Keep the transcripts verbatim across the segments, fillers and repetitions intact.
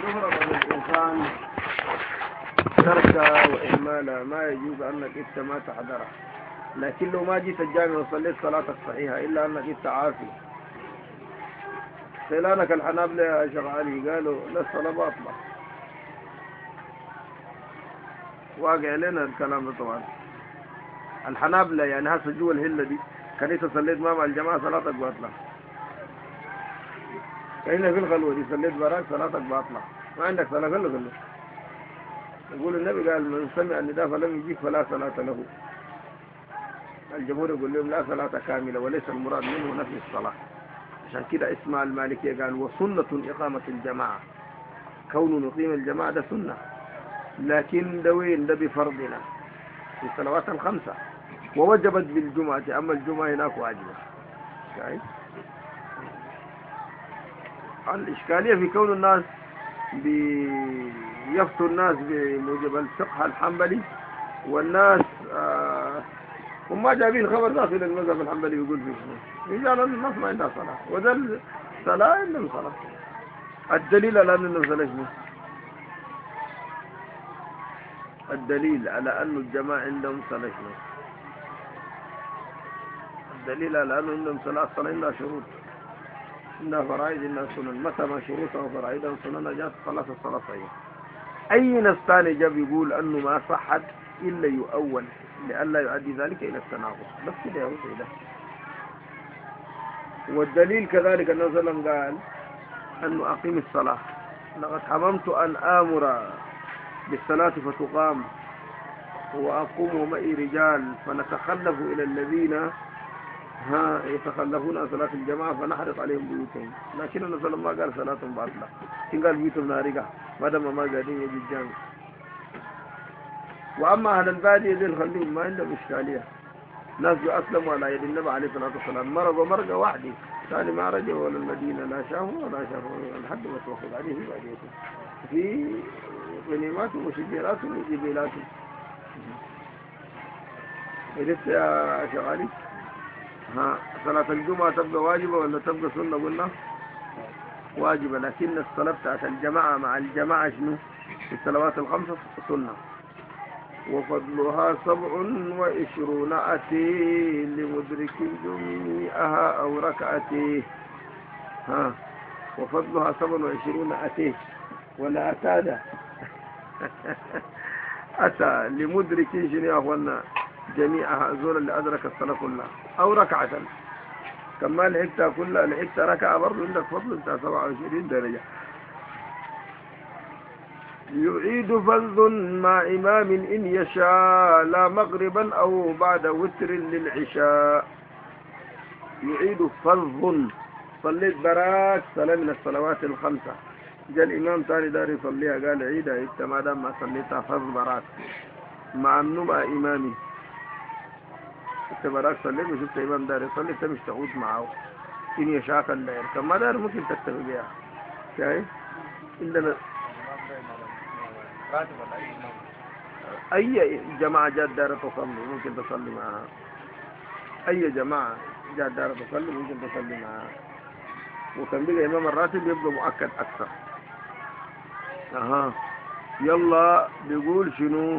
يفرض على الإنسان تركه وإهماله ما يجوز أنك أنت ما تحضره، لكن لو ما جيت الجامع وصليت صلاتك صحيحة إلا أنك أنت عافي. سيلانك الحنابلة يا شيخ علي قالوا لا الصلاة باطلة، واقع لنا الكلام ده طبعا. الحنابلة يعني هسه جوا الهلة دي كنيسة صليت ما مع الجماعة صلاتك باطلة، كأنك في الخلوة دي صليت براك صلاتك باطلة، ما عندك صلاة كله كله. يقول النبي قال من سمع النداء فلم يجيب فلا صلاة له. الجمهور يقول لهم لا صلاة كاملة وليس المراد منه نفي الصلاة. عشان كده اسمع المالكية قال وسنة إقامة الجماعة، كون نقيم الجماعة ده سنة، لكن ده وين ده بفرضنا في الصلوات الخمسة، ووجبت بالجمعة، أما الجمعة هناك واجبة. شايف الإشكالية في كون الناس بيفتوا الناس بموجب الفقه الحنبلي، والناس آه هم ما جايبين خبر داخل المذهب الحنبلي يقول فيه شنو، يقال أن الناس ما عندها صلاة، وده الصلاة عندهم صلاة. الدليل على أن صلاة شنو؟ الدليل على أن الجماعة عندهم صلاة شنو؟ الدليل على أن عندهم صلاة الصلاة عندها شروط، عندها فرائض، عندها سنن، متى ما شروطها وفرائضها وسننها جاءت خلاص الصلاة صحيحة. أي ناس ثاني جاب يقول أنه ما صحت إلا يؤول لئلا يؤدي ذلك إلى التناقض، بس كده يا ده. والدليل كذلك النبي صلى الله عليه وسلم قال أنه أقيم الصلاة، لقد حممت أن آمر بالصلاة فتقام وأقوم معي رجال فنتخلف إلى الذين ها يتخلفون عن صلاة الجماعة فنحرق عليهم بيوتهم، لكن النبي صلى الله عليه وسلم ما قال صلاتهم باطلة، إن قال بيوتهم نارقة ما دام ما قاعدين يجي الجامع. وأما أهل البادية دي نخليهم ما عندهم إشكالية، ناس أسلموا على يد النبي عليه الصلاة والسلام، مرضوا مرقة واحدة ثاني ما رجعوا ولا المدينة، لا شافوا ولا شافوا لحد ما توفوا عليه في باديته في غنيماتهم وشجيراتهم وجبيلاتهم. عرفت يا شغالي؟ ها صلاة الجمعة تبقى واجبة ولا تبقى سنة؟ قلنا واجبة، لكن الصلاة بتاعت الجماعة مع الجماعة شنو؟ في الصلوات الخمسة سنة. وفضلها سبع وعشرون أتي لمدرك جميعها أو ركعتي. ها وفضلها سبع وعشرون أتي ولا أتانا أتى لمدرك شنو يا أخوانا جميعها، زول اللي أدرك الصلاة كلها أو ركعة، كما لحقتها كلها لحقت ركعة برضه عندك فضل بتاع سبعة وعشرين درجة. يعيد فرض مع إمام إن يشاء لا مغربا أو بعد وتر للعشاء. يعيد فرض، صليت براك صلاة من الصلوات الخمسة، جاء الإمام ثاني دار يصليها قال عيدها إنت ما دام ما صليتها فرض براك مع النبأ إمامي. انت براك صليت وشفت إمام دار يصلي انت مش تعود معه، إن يشاء كان داير كما دار ممكن تكتفي بها. شايف؟ عندنا أي جماعة جات دار تصلي ممكن تصلي معها، أي جماعة جات دار تصلي ممكن تصلي معها، وكان بقى إمام الراتب يبقى مؤكد أكثر. أها يلا بيقول شنو؟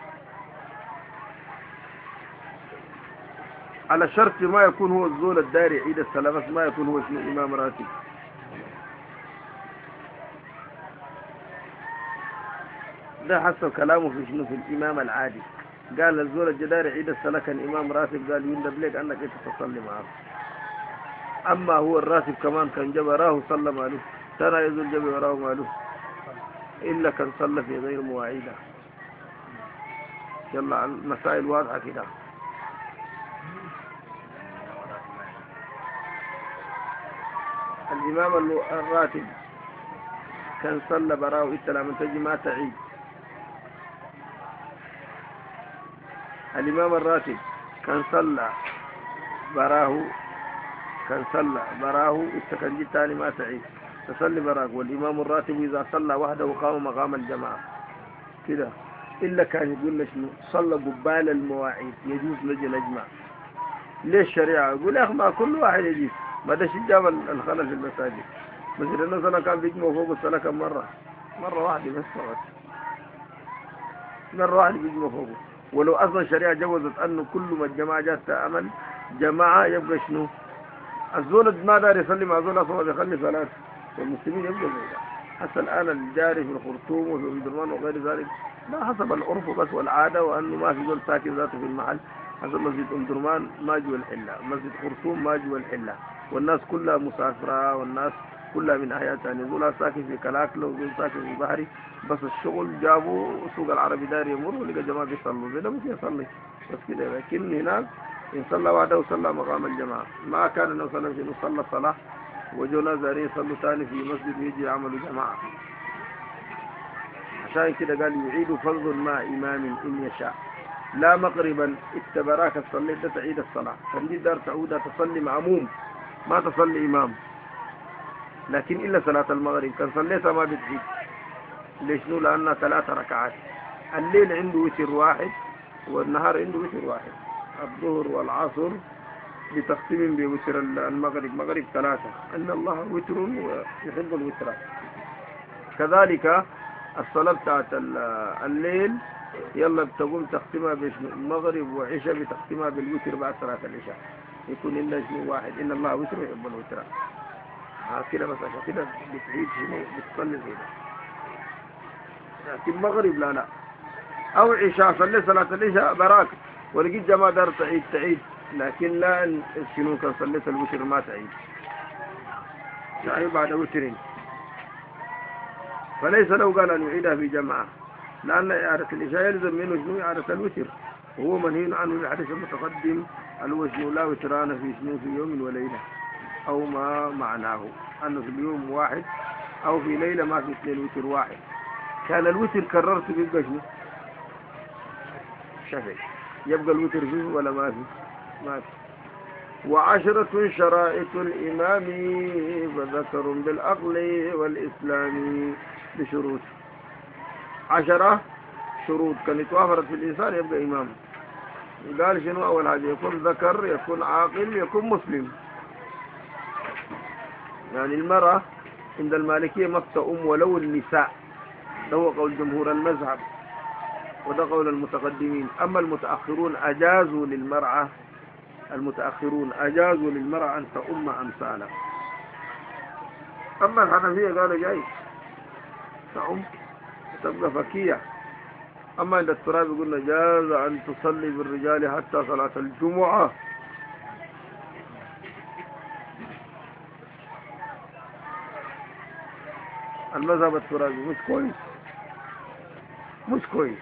على شرط ما يكون هو الزول الداري عيد السلامة، ما يكون هو شنو إمام راتب. ده حسب كلامه في شنو في الإمام العادي، قال الزول الجداري عيد السنة كان إمام راتب قال يندب لك أنك أنت تصلي معه. أما هو الراتب كمان كان جاب راه صلى ماله، ترى يزول جاب وراه ماله إلا كان صلى في غير مواعيده. يلا المسائل واضحة كده. الإمام الراتب كان صلى براه إنت لما تجي ما تعيد. الإمام الراتب كان صلى براه كان صلى براه إنت كان جيت تاني ما تعيد تصلي براك. والإمام الراتب إذا صلى وحده قام مقام الجماعة كده، إلا كان يقول لك شنو صلى قبال المواعيد يجوز نجي نجمع. ليش الشريعة؟ يقول يا أخي ما كل واحد يجي، ما ده شجاب الخلل في المساجد. مسجد النبي صلى الله عليه وسلم كان بيجمع فوق الصلاة كم مرة؟ مرة واحدة بس فقط، مرة واحدة بيجمع فوقه. ولو أصلا الشريعة جوزت أنه كل ما الجماعة جات تعمل جماعة يبقى شنو؟ الزول ما دار يصلي مع زول أصلا بيخلي صلاة، والمسلمين يبقى زي ده. حتى الآن الجاري في الخرطوم وفي أم درمان وغير ذلك لا، حسب العرف بس والعادة، وأنه ما في زول ساكن ذاته في المحل. حسب مسجد أم درمان ما جوا الحلة، مسجد خرطوم ما جوا الحلة، والناس كلها مسافرة، والناس كلها من أحياء ثانية. زول ساكن في كلاكلة وزول ساكن في بحري، بس الشغل جابوا سوق العربي داري يمر ولقى جماعة بيصلوا زي ده ممكن يصلي بس كده. لكن هناك إن صلى وحده وصلى مقام الجماعة. ما كان النبي صلى الله عليه وسلم صلى الصلاة وجو ناس دارين يصلوا ثاني في مسجد ويجي يعملوا جماعة. عشان كده قال يعيد فضل مع إمام إن يشاء لا مقربا اتبراك الصليت ده تعيد الصلاة. فنجي دار تعودها تصلي معموم ما تصلي إمام. لكن إلا صلاة المغرب كان صليتها ما بتعيد. ليش؟ نو لأنها ثلاثة ركعات. الليل عنده وتر واحد والنهار عنده وتر واحد. الظهر والعصر بتختم بوتر المغرب، مغرب ثلاثة. أن الله وتر ويحب الوتر. كذلك الصلاة بتاعت الليل يلا بتقوم تختمها بالمغرب وعشاء بتختمها بالوتر بعد صلاة العشاء. يكون إلا شنو واحد، إن الله وتر ويحب الوتر. كده بس عشان كده بتعيد شنو بتصلي زي ده. لكن المغرب لا لا، أو عشاء صلي صلاة العشاء براك ولقيت جماعة دار تعيد تعيد، لكن لا شنو كان صليت الوتر ما تعيد، يعني بعد وترين. فليس له قال أن يعيدها في جماعة، لأن إعادة العشاء يلزم منه شنو إعادة الوتر، وهو منهي عنه الحديث المتقدم الهو شنو لا وتران في شنو في يوم وليلة، أو ما معناه أنه في اليوم واحد أو في ليلة ما في اثنين وتر واحد. كان الوتر كررت بيبقى شنو شفعي، يبقى الوتر فيه ولا ما فيه؟ ما فيه. وعشرة شرائط الإمام فذكر بالعقل والإسلام بشروط. عشرة شروط كان يتوافرت في الإنسان يبقى إمام. قال شنو أول حاجة؟ يكون ذكر، يكون عاقل، يكون مسلم. يعني المرأة عند المالكية ما بتؤم ولو النساء، ده هو قول جمهور المذهب وده قول المتقدمين. أما المتأخرون أجازوا للمرأة المتأخرون أجازوا للمرأة أن تؤم أمثالها. أما الحنفية قالوا جاي تؤم تبقى فكية. أما عند التراب قلنا جاز أن تصلي بالرجال حتى صلاة الجمعة. المذهب الترابي مش كويس مش كويس.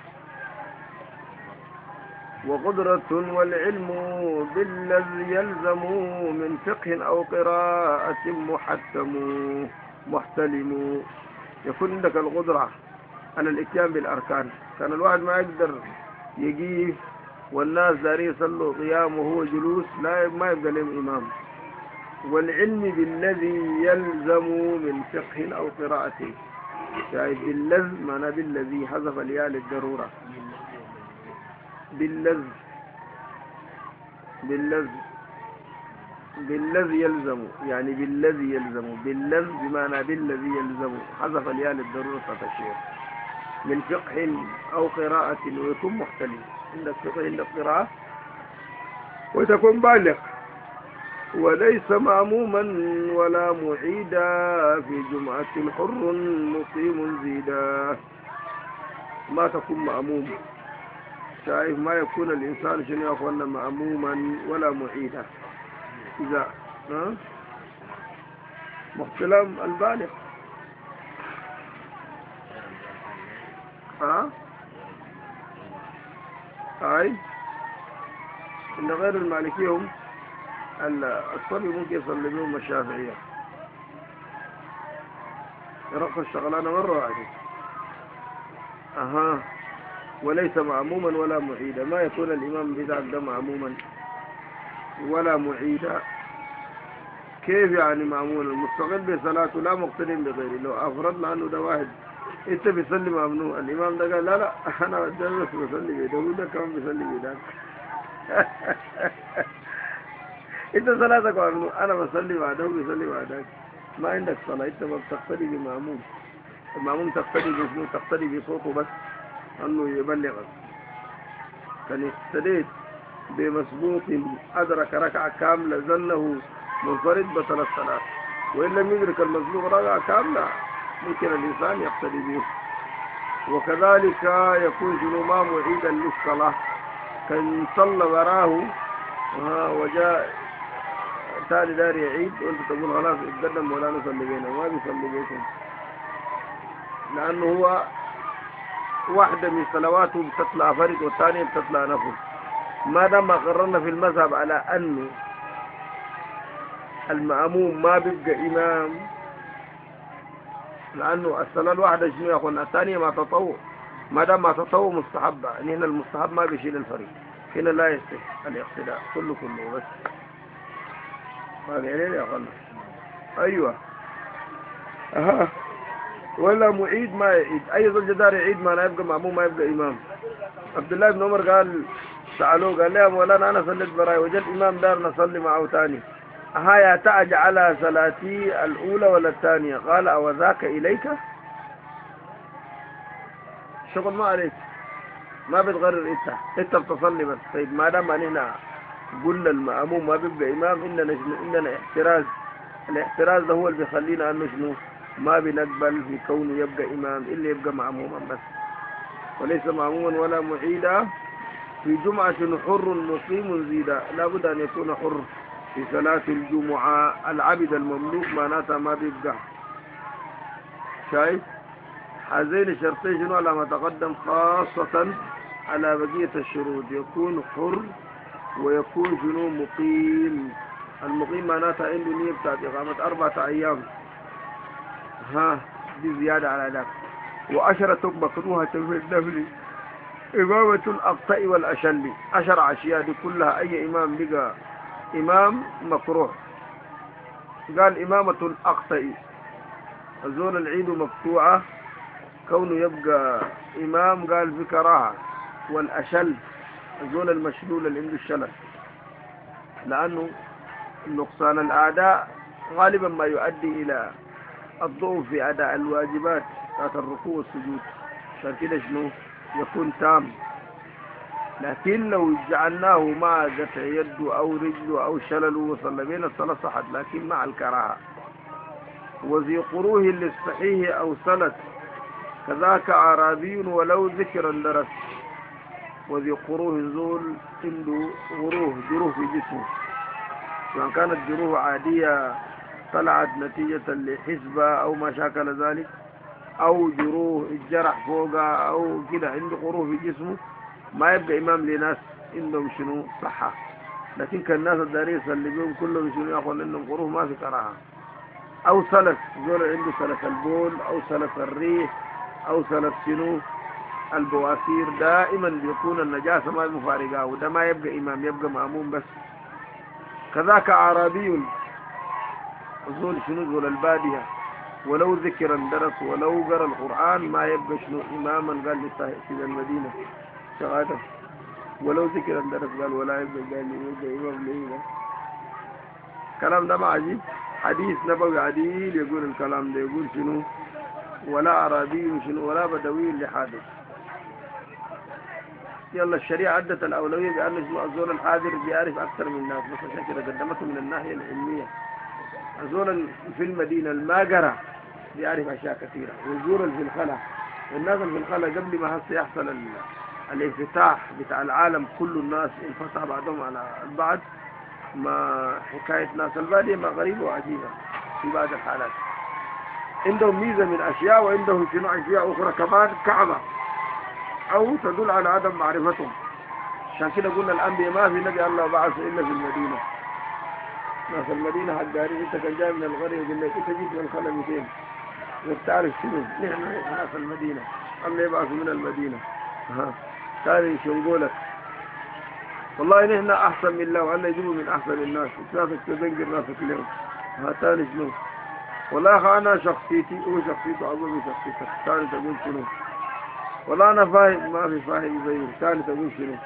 وقدرة والعلم بالذي يلزم من فقه أو قراءة محتم محتلم. يكون عندك القدرة على الاتيان بالأركان. كان الواحد ما يقدر يجيب والناس دارين يصلوا قيام وهو جلوس لا ما يبقى لهم إمام. والعلم بالذي يلزم من فقه أو قراءة. شايف باللذ معناه بالذي حذف الياء للضرورة. باللذ باللذ بالذي يلزم، يعني بالذي يلزم، باللذ بمعنى بالذي يلزم حذف الياء للضرورة التشريع. من فقه أو قراءة ويكون محتلم. عندك فقه عندك قراءة وتكون بالغ. وليس مأموما ولا معيدا في جمعة حر مقيم زيدا. ما تكون مأموم. شايف ما يكون الإنسان شنو يا أخوانا مأموما ولا معيدا. إذا ها محتلم البالغ ها هاي إن غير المالكية هم الصبي ممكن يصلي بهم الشافعية يرقص الشغلانة مرة واحدة. أها. وليس معموما ولا معيدا. ما يكون الإمام بذاك ده معموما ولا معيدا. كيف يعني معموما؟ المستقل بصلاته لا مقتدين بغيره. لو أفرضنا أنه ده واحد أنت بيصلي ممنوع، الإمام ده قال لا لا أنا بس بصلي بيده وده كمان بيصلي بيدك. أنت صلاتك ممنوع، أنا بصلي بعده وبيصلي بعدك، ما عندك صلاة، أنت ما بتقتدي بمأموم. المأموم تقتدي باسمه، تقتدي بصوته بس أنه يبلغك. كان اقتديت بمسبوق أدرك ركعة كاملة ظنه منفرد بطل الصلاة، وإن لم يدرك المسبوق ركعة كاملة ممكن الإنسان يقتدي به. وكذلك يكون شنو ما معيدا للصلاة، كان صلى وراه وجاء تالي دار يعيد وانت تقول خلاص اتقدم ولا نصلي بينه، ما بيصلي بيكم، لأنه هو واحدة من صلواته بتطلع فرد والثانية بتطلع نفل. ما دام قررنا في المذهب على أنه المأموم ما بيبقى إمام، لأنه الصلاة الواحدة شنو يا أخوانا، الثانية ما تطوع، ما دام ما تطوع مستحبة، يعني هنا المستحب ما بيشيل الفريق، هنا لا يصح الاقتداء كله كله بس. ما عليه يا أخوانا. أيوة أها. ولا معيد ما يعيد، أي ذو الجدار يعيد ما لا يبقى مأموم ما يبقى إمام. عبد الله بن عمر قال سألوه قال لي يا مولانا أنا صليت براي وجد إمام دار نصلي معه ثاني، هيا تعج على صلاتي الأولى ولا الثانية؟ قال أو ذاك إليك؟ شغل ما عليك، ما بتغرر إنت إنت بتصلي بس. طيب ما دام أننا قلنا المأموم ما بيبقى إمام، إننا إننا احتراز، الاحتراز ده هو اللي بيخلينا أنه شنو ما بنقبل في كونه يبقى إمام إلا يبقى معموما بس، وليس معموما ولا معيدا. في جمعة حر مقيم زيدا، لابد أن يكون حر في صلاة الجمعة. العبد المملوك معناتها ما بيبقى. شايف هذين الشرطين شنو على ما تقدم، خاصة على بقية الشروط، يكون حر ويكون شنو مقيم. المقيم معناتها عنده نية بتاعت إقامة أربعة أيام، ها دي زيادة على ذلك. وعشرة مكروهة في النفل، إمامة الأقطع والأشل، عشر عشياء دي كلها أي إمام بقى إمام مكروه. قال إمامة الأقطع الزول العيد مقطوعة كونه يبقى إمام قال في كراهة. والأشل الزول المشلول اللي عنده الشلل، لأنه نقصان الأعداء غالبا ما يؤدي إلى الضعف في أداء الواجبات ذات الركوع والسجود، عشان كده شنو يكون تام. لكن لو جعلناه مع قطع يده أو رجله أو شلله وصلى بين الصلاة صحت، لكن مع الكراهة. وذي قروه للصحيح أو سلت، كذاك أعرابي ولو ذكرا درس. وذي قروه زول عنده غروه جروه في جسمه، سواء كانت جروه عادية طلعت نتيجة لحسبة أو ما شاكل ذلك، أو جروه الجرح فوقها أو كده عنده قروه في جسمه، ما يبقى إمام لناس عندهم شنو صحة. لكن كان الناس الدارين اللي بيهم كلهم شنو يأخذ عندهم قروه ما في كراهة. أو سلس، زول عنده سلس البول أو سلس الريح أو سلس شنو البواسير، دائما بيكون النجاسة ما مفارقة، وده ما يبقى إمام يبقى مأموم بس. كذاك أعرابي زول شنو زول البادية ولو ذكرا درس ولو قرأ القرآن ما يبقى شنو إماما، قال في المدينة شغاته ولو ذكرا درس قال ولا يبقى قال يبقى إمام ليه. الكلام ده ما عجيب، حديث نبوي عديل يقول الكلام ده، يقول شنو ولا عربي شنو ولا بدوي لحادث. يلا الشريعة عدت الأولوية بأن شنو الزول الحاضر بيعرف أكثر من الناس، بس عشان كده قدمته من الناحية العلمية. الزول في المدينة الماجرة بيعرف أشياء كثيرة، والزول في الخلا والناس في الخلا قبل ما هسه يحصل الانفتاح بتاع العالم كل الناس انفتح بعضهم على البعض، ما حكاية ناس البادية ما غريبة وعجيبة في بعض الحالات. عندهم ميزة من أشياء وعندهم شنو أشياء أخرى كمان كعبة أو تدل على عدم معرفتهم. عشان كده قلنا الأنبياء ما في نبي الله بعث إلا في المدينة. ناس المدينة حقاري أنت كان جاي من القرية يقول لك أنت جيت من الخلا مئتين وبتعرف شنو نحن ناس المدينة، الله يبعث من المدينة. ها ثاني شو نقولك والله نحن أحسن من الله والله يجيبوا من أحسن الناس، ناسك تذنقر ناسك اليوم. ها ثاني شنو والله يا أخي أنا شخصيتي هو شخصيته أقول من شخصيتك، ثاني تقول شنو والله أنا فاهم ما في فاهم زيه، ثاني تقول شنو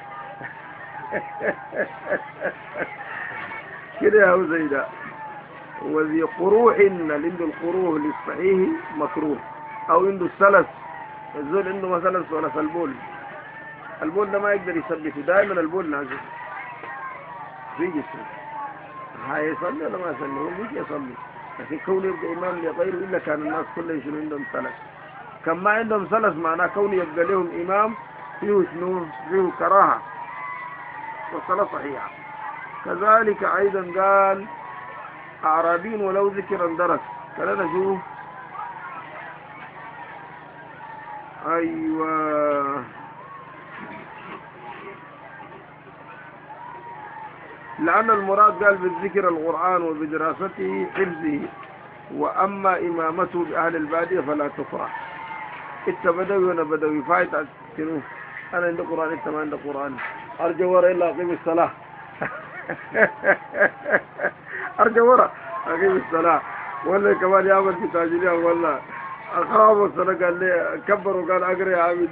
كده هو زي ده. وذي قروح اللي عنده القروح للصحيح مكروه، أو عنده السلس. الزول عنده مثلا سلس البول، البول ده ما يقدر يثبته، دائما البول نازل في جسمه، هيصلي ولا ما يصلي؟ هو مش يصلي، لكن كونه يبقى إمام لغيره إلا كان الناس كلهم شنو عندهم سلس. كان ما عندهم سلس معناه كونه يبقى لهم إمام فيه شنو؟ فيه كراهة والصلاة صحيحة. كذلك أيضا قال أعرابي ولو ذكر اندرس. خلينا نشوف. أيوة، لأن المراد قال بالذكر القرآن وبدراسته حفظه، وأما إمامته بأهل البادية فلا تكره. إنت بدوي وأنا بدوي فايت شنو؟ أنا عندي قرآن إنت ما عندك قرآن. أرجو ورا إلا أقيم الصلاة. أرجو ورا أقيم الصلاة. ولا كمان يعمل في تاجرية ولا أخراب الصلاة قال لي كبر وقال أقرأ يا عبد.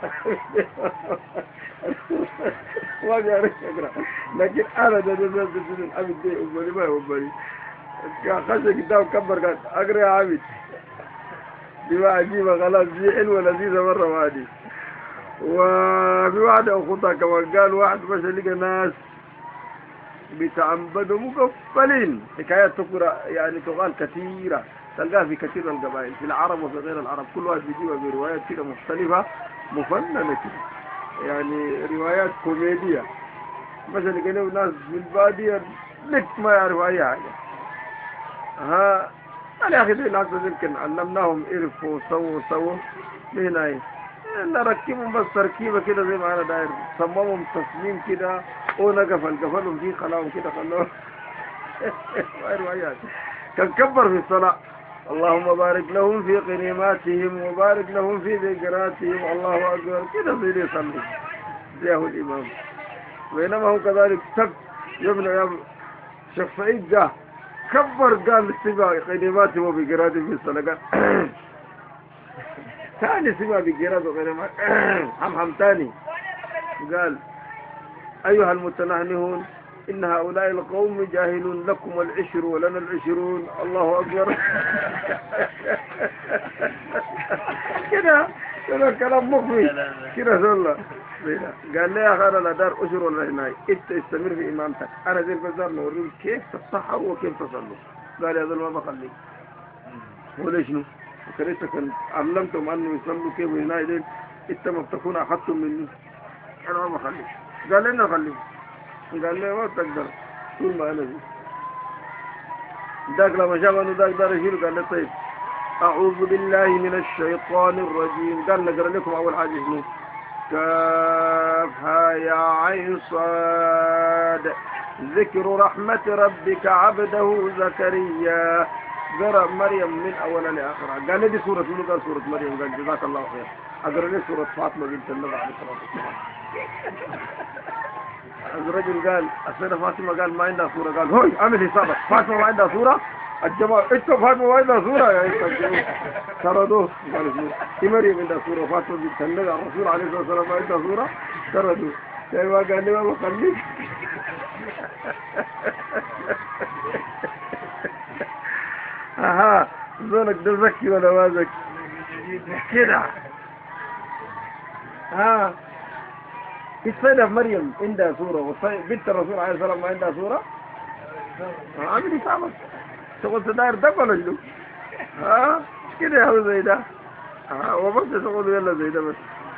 ما بيعرف يقرأ، لكن أنا ده ده ده ده العبد ده أمبري ما هو أمبري. خش قدام كبر قال أقرأ يا عبد. دي ما عجيبة خلاص، دي حلوة لذيذة مرة وادي. وفي واحدة أخوتها كمان قال واحد بس لقى ناس بتعبدوا مقفلين، حكايات تقرأ يعني تقال كثيرة، تلقاها في كثير من القبائل في العرب وفي غير العرب، كل واحد بيجيبها بروايات كده مختلفة مفننة كده، يعني روايات كوميدية. مثلا قالوا ناس في البادية لك ما يعرفوا أي حاجة. ها قال يا أخي دي الناس يمكن علمناهم إرفوا وسووا وسووا هنا إيه، نركبهم بس تركيبة كده زي ما أنا داير، صممهم تصميم كده ونقفل قفلهم فيه خلاهم كده خلوهم. كان كبر في الصلاة اللهم بارك لهم في قنيماتهم وبارك لهم في ذكراتهم الله أكبر كده زي اللي يصلي زيه الإمام. بينما هو كذلك سب يبنى يا شيخ سعيد جاء كبر قال سبا قنيماتهم وبقراتهم في الصلاة، قال ثاني سبا بقرات وقنيمات حمحم ثاني قال أيها المتنهنهون إن هؤلاء القوم جاهلون، لكم العشر ولنا العشرون الله أكبر. كده كده كلام مخفي كده والله. قال لي يا أخي أنا لا دار أشر ولا هناي، أنت استمر في إمامتك، أنا زي البزار نوريك كيف تتسحروا وكيف تصلوا. قال يا ذا ما بخليك. هو ليش شنو؟ وكريت كان علمتهم أنه يصلوا كيف هناي دين، أنت ما بتكون أخذتم مني، أنا ما بخليك. قال لي أنا أخليك. قال لي ما تقدر طول ما أنا فيه. ذاك لما شاف أنه ذاك دار يشيله قال لي طيب أعوذ بالله من الشيطان الرجيم. قال نقرأ لكم أول حاجة شنو؟ كافها يا عين صاد ذكر رحمة ربك عبده زكريا. قرأ مريم من أولا لآخرها. قال لي دي سورة شنو؟ قال سورة مريم. قال جزاك الله خير. أقرأ لي سورة فاطمة بنت النبي عليه الصلاة والسلام. الرجل قال السيدة فاطمة قال ما عندها صورة. قال هوي اعمل حسابك فاطمة ما عندها صورة. الجماعة انت فاطمة ما عندها صورة يا اخي سردوه. قال شنو؟ مريم عندها صورة، فاطمة بنت النبي الرسول عليه الصلاة والسلام ما عندها صورة. سردوه. يعني ما قال لي ما بخليك. اها زونك ده ذكي ولا ما ذكي كده. ها السيدة مريم عندها صورة وبنت الرسول عليه الصلاة والسلام ما عندها صورة. عامل حسابك تقول تداير دم ولا شنو؟ ها كده يا زي ده. ها وبس تقول يلا زي ده بس.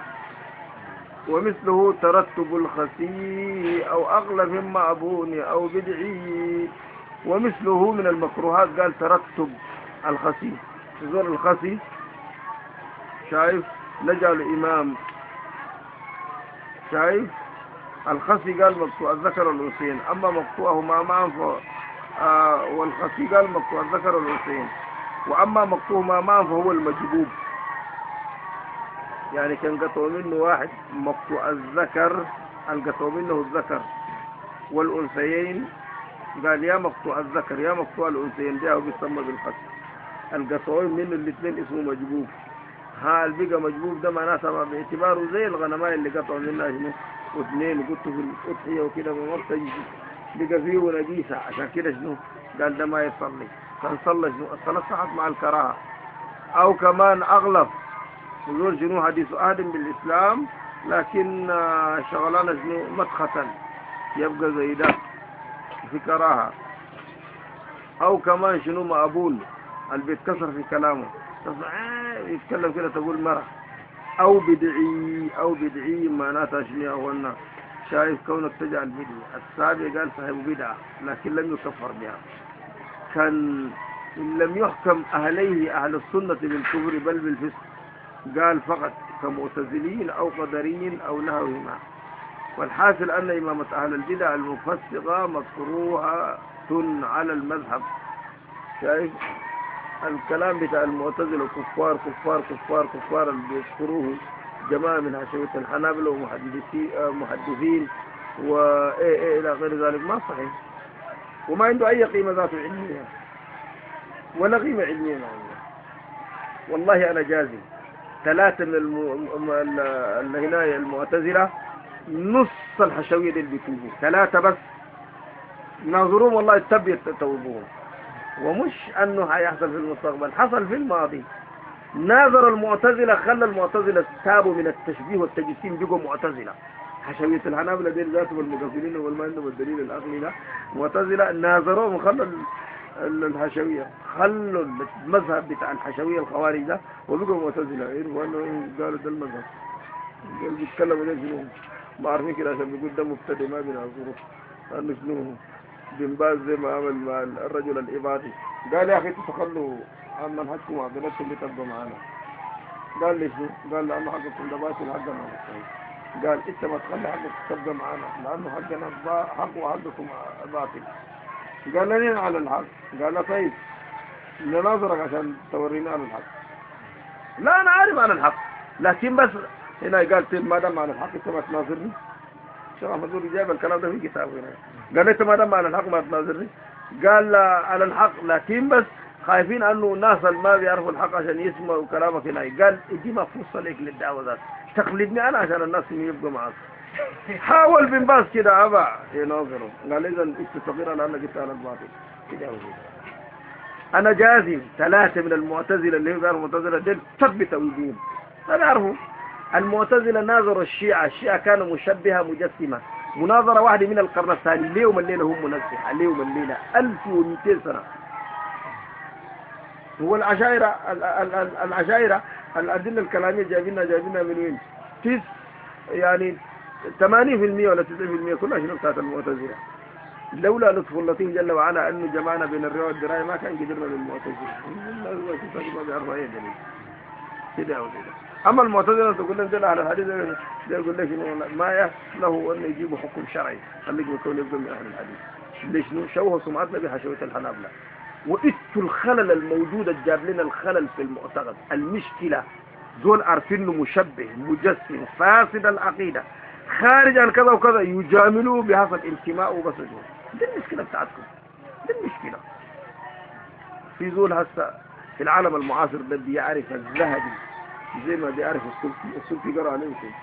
ومثله ترتب الخسي أو أغلى مما أبوني أو بدعي. ومثله من المكروهات قال ترتب الخسي. زور الخسي شايف نجعل إمام شايف الخسي قال مقطوع الذكر والأنثيين، أما مقطوعهما معا ف آه والخسي قال مقطوع الذكر والأنثيين، وأما مقطوعهما معا فهو المجبوب. يعني كان قطعوا منه واحد مقطوع الذكر القطعوا منه الذكر والأنثيين قال يا مقطوع الذكر يا مقطوع الأنثيين ده بيسمى بالخسي. القطعوا منه الاثنين اسمه مجبوب. ها البقى مجبوب ده معناتها باعتباره زي الغنماء اللي قطعوا منها شنو واثنين وقلتوا في الأضحية وكده ما بتجي بقى فيه نجيسة، عشان كده شنو قال ده ما يصلي. كان صلى شنو الصلاة صحت مع الكراهة. أو كمان أغلب يقول شنو حديث عهد بالإسلام لكن شغلانة شنو مدخة يبقى زي ده في كراهة. أو كمان شنو مقبول اللي بيتكسر في كلامه يتكلم كده تقول مرة. أو بدعي أو بدعي معناتها شنو هو أنه شايف كونك تجعل بدعي. السابق قال صاحب بدعة لكن لم يكفر بها. كان إن لم يحكم أهليه أهل السنة بالكفر بل بالفسق قال فقط كمعتزلين أو قدريين أو نحوهما. والحاصل أن إمامة أهل البدع المفسقة مكروهة على المذهب. شايف الكلام بتاع المعتزلة كفار كفار كفار كفار اللي بيذكروه جماعة من هشوية الحنابلة ومحدثين وإيه إيه إلى غير ذلك ما صحيح وما عنده أي قيمة ذاته علمية ولا قيمة علمية ما عنده. والله أنا جازم ثلاثة من الم... الهناية المعتزلة نص الحشوية دي بيتوبوا ثلاثة بس ناظرون والله التبيت توبوهم. ومش أنه هيحصل في المستقبل حصل في الماضي. ناظر المعتزلة خلى المعتزلة تابوا من التشبيه والتجسيم بقوا معتزلة. حشوية الحنابلة دي ذاتهم المقفلين والما عندهم الدليل العقلي لا معتزلة ناظروهم خلوا الحشوية خلوا المذهب بتاع الحشوية الخوارج ده وبقوا معتزلة. عرفوا أنه قالوا ده المذهب قالوا بيتكلموا ده شنو ما عارفين كده عشان بيقول ده مبتدئ ما بيناظروه أنه شنو بن باز زي ما عمل مع الرجل الإباضي قال يا أخي تتخلوا عن منهجكم وعقيدتكم اللي تبقى معانا. قال لي شنو؟ قال لأنه حقكم ده باطل حقنا قال انت ما تخلي حقك تبقى معانا لأنه حقنا حق وحقكم باطل. قال لنا على الحق. قال له طيب نناظرك عشان تورينا على الحق. لا أنا عارف على الحق لكن بس هنا قال طيب ما دام على الحق انت ما تناظرني. شيخ أحمد نور جايب الكلام ده في كتابه هنا. قال انت ما دام على الحق ما تناظرني. قال على الحق لكن بس خايفين انه الناس اللي ما بيعرفوا الحق عشان يسمعوا كلامك هنا. قال ادي ما فرصه لك للدعوه ذات تقلدني انا عشان الناس يبقوا معك. حاول بن باز كده ابا يناظروا. قال اذا اتفقنا على انك انت على الباطل كده. انا جازم ثلاثه من المعتزله اللي هم المعتزله دول ثبتوا وجودهم. انا اعرفوا المعتزله ناظروا الشيعه. الشيعه كانوا مشبهه مجسمه. مناظره واحده من القرن الثاني اليوم الليله هم منزه اليوم الليله ألف ومئتين سنه. هو العشائرة العشائرة الأدلة الكلامية جايبينها جايبينها من وين؟ تس يعني ثمانين بالمئة ولا تسعين بالمئة كلها شنو بتاعت المعتزلة. لولا لطف اللطيف جل وعلا أنه جمعنا بين الرواية والدراية ما كان قدرنا للمعتزلة. ما بيعرفوا أي دليل كده أو كده. أما المعتزلة تقول لهم دل على الحديث ده يقول لك إنه ما يصله أن يجيبوا حكم شرعي خليك بكون يبقى من أهل الحديث. ليش نو شوهوا سمعتنا بحشوية الحنابلة وإتوا الخلل الموجود الجاب لنا الخلل في المعتقد. المشكلة دول عارفينه مشبه مجسم فاسد العقيدة خارج عن كذا وكذا يجاملوه بهذا الانتماء وبس. دي المشكلة بتاعتكم. دي المشكلة. في زول هسه في العالم المعاصر الذي يعرف الذهبي زي ما بيعرف السلفي. السلفي قرأ عليه شيء.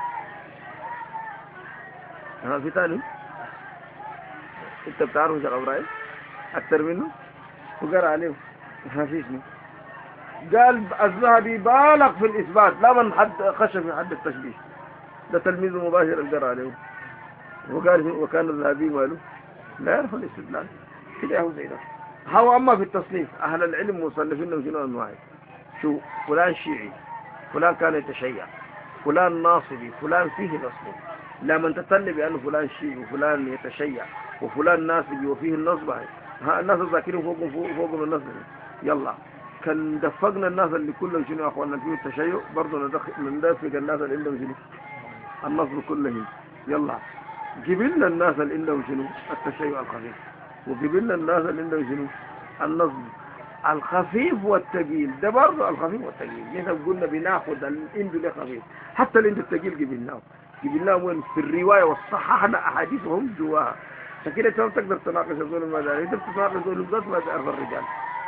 ها في ثاني انت بتعرف شيخ ابراهيم اكثر منه وقرأ عليه ما فيش. قال الذهبي بالغ في الإثبات لا من حد خشى في حد التشبيه. ده تلميذ مباشر اللي قرأ عليه وقال وكان الذهبي ماله لا يعرف الاستدلال كده هو زي ده. هو أما في التصنيف أهل العلم مصنفين شنو أنواع. شو فلان شيعي فلان كان يتشيع فلان ناصبي فلان فيه نصب. لما تتلي بأنه فلان شيعي وفلان يتشيع وفلان ناصبي وفيه النصب ها الناس الذاكرين فوقهم فوق فوقهم النصب. يلا كان دفقنا الناس اللي كلهم شنو يا اخواننا فيه التشيع برضه ندفق الناس اللي عندهم شنو النصب كلهم. يلا جبلنا الناس اللي عندهم شنو التشيع الخفيف وجبلنا الناس اللي عندهم شنو النصب الخفيف والثقيل. ده برضه الخفيف والثقيل احنا قلنا بناخذ الإند اللي خفيف حتى الإند الثقيل جبلناه جبلناه وين في الروايه وصححنا احاديثهم جواها. عشان كده انت ما بتقدر تناقش هذول المذاهب. انت بتناقش هذول بالذات ما تعرف الرجال.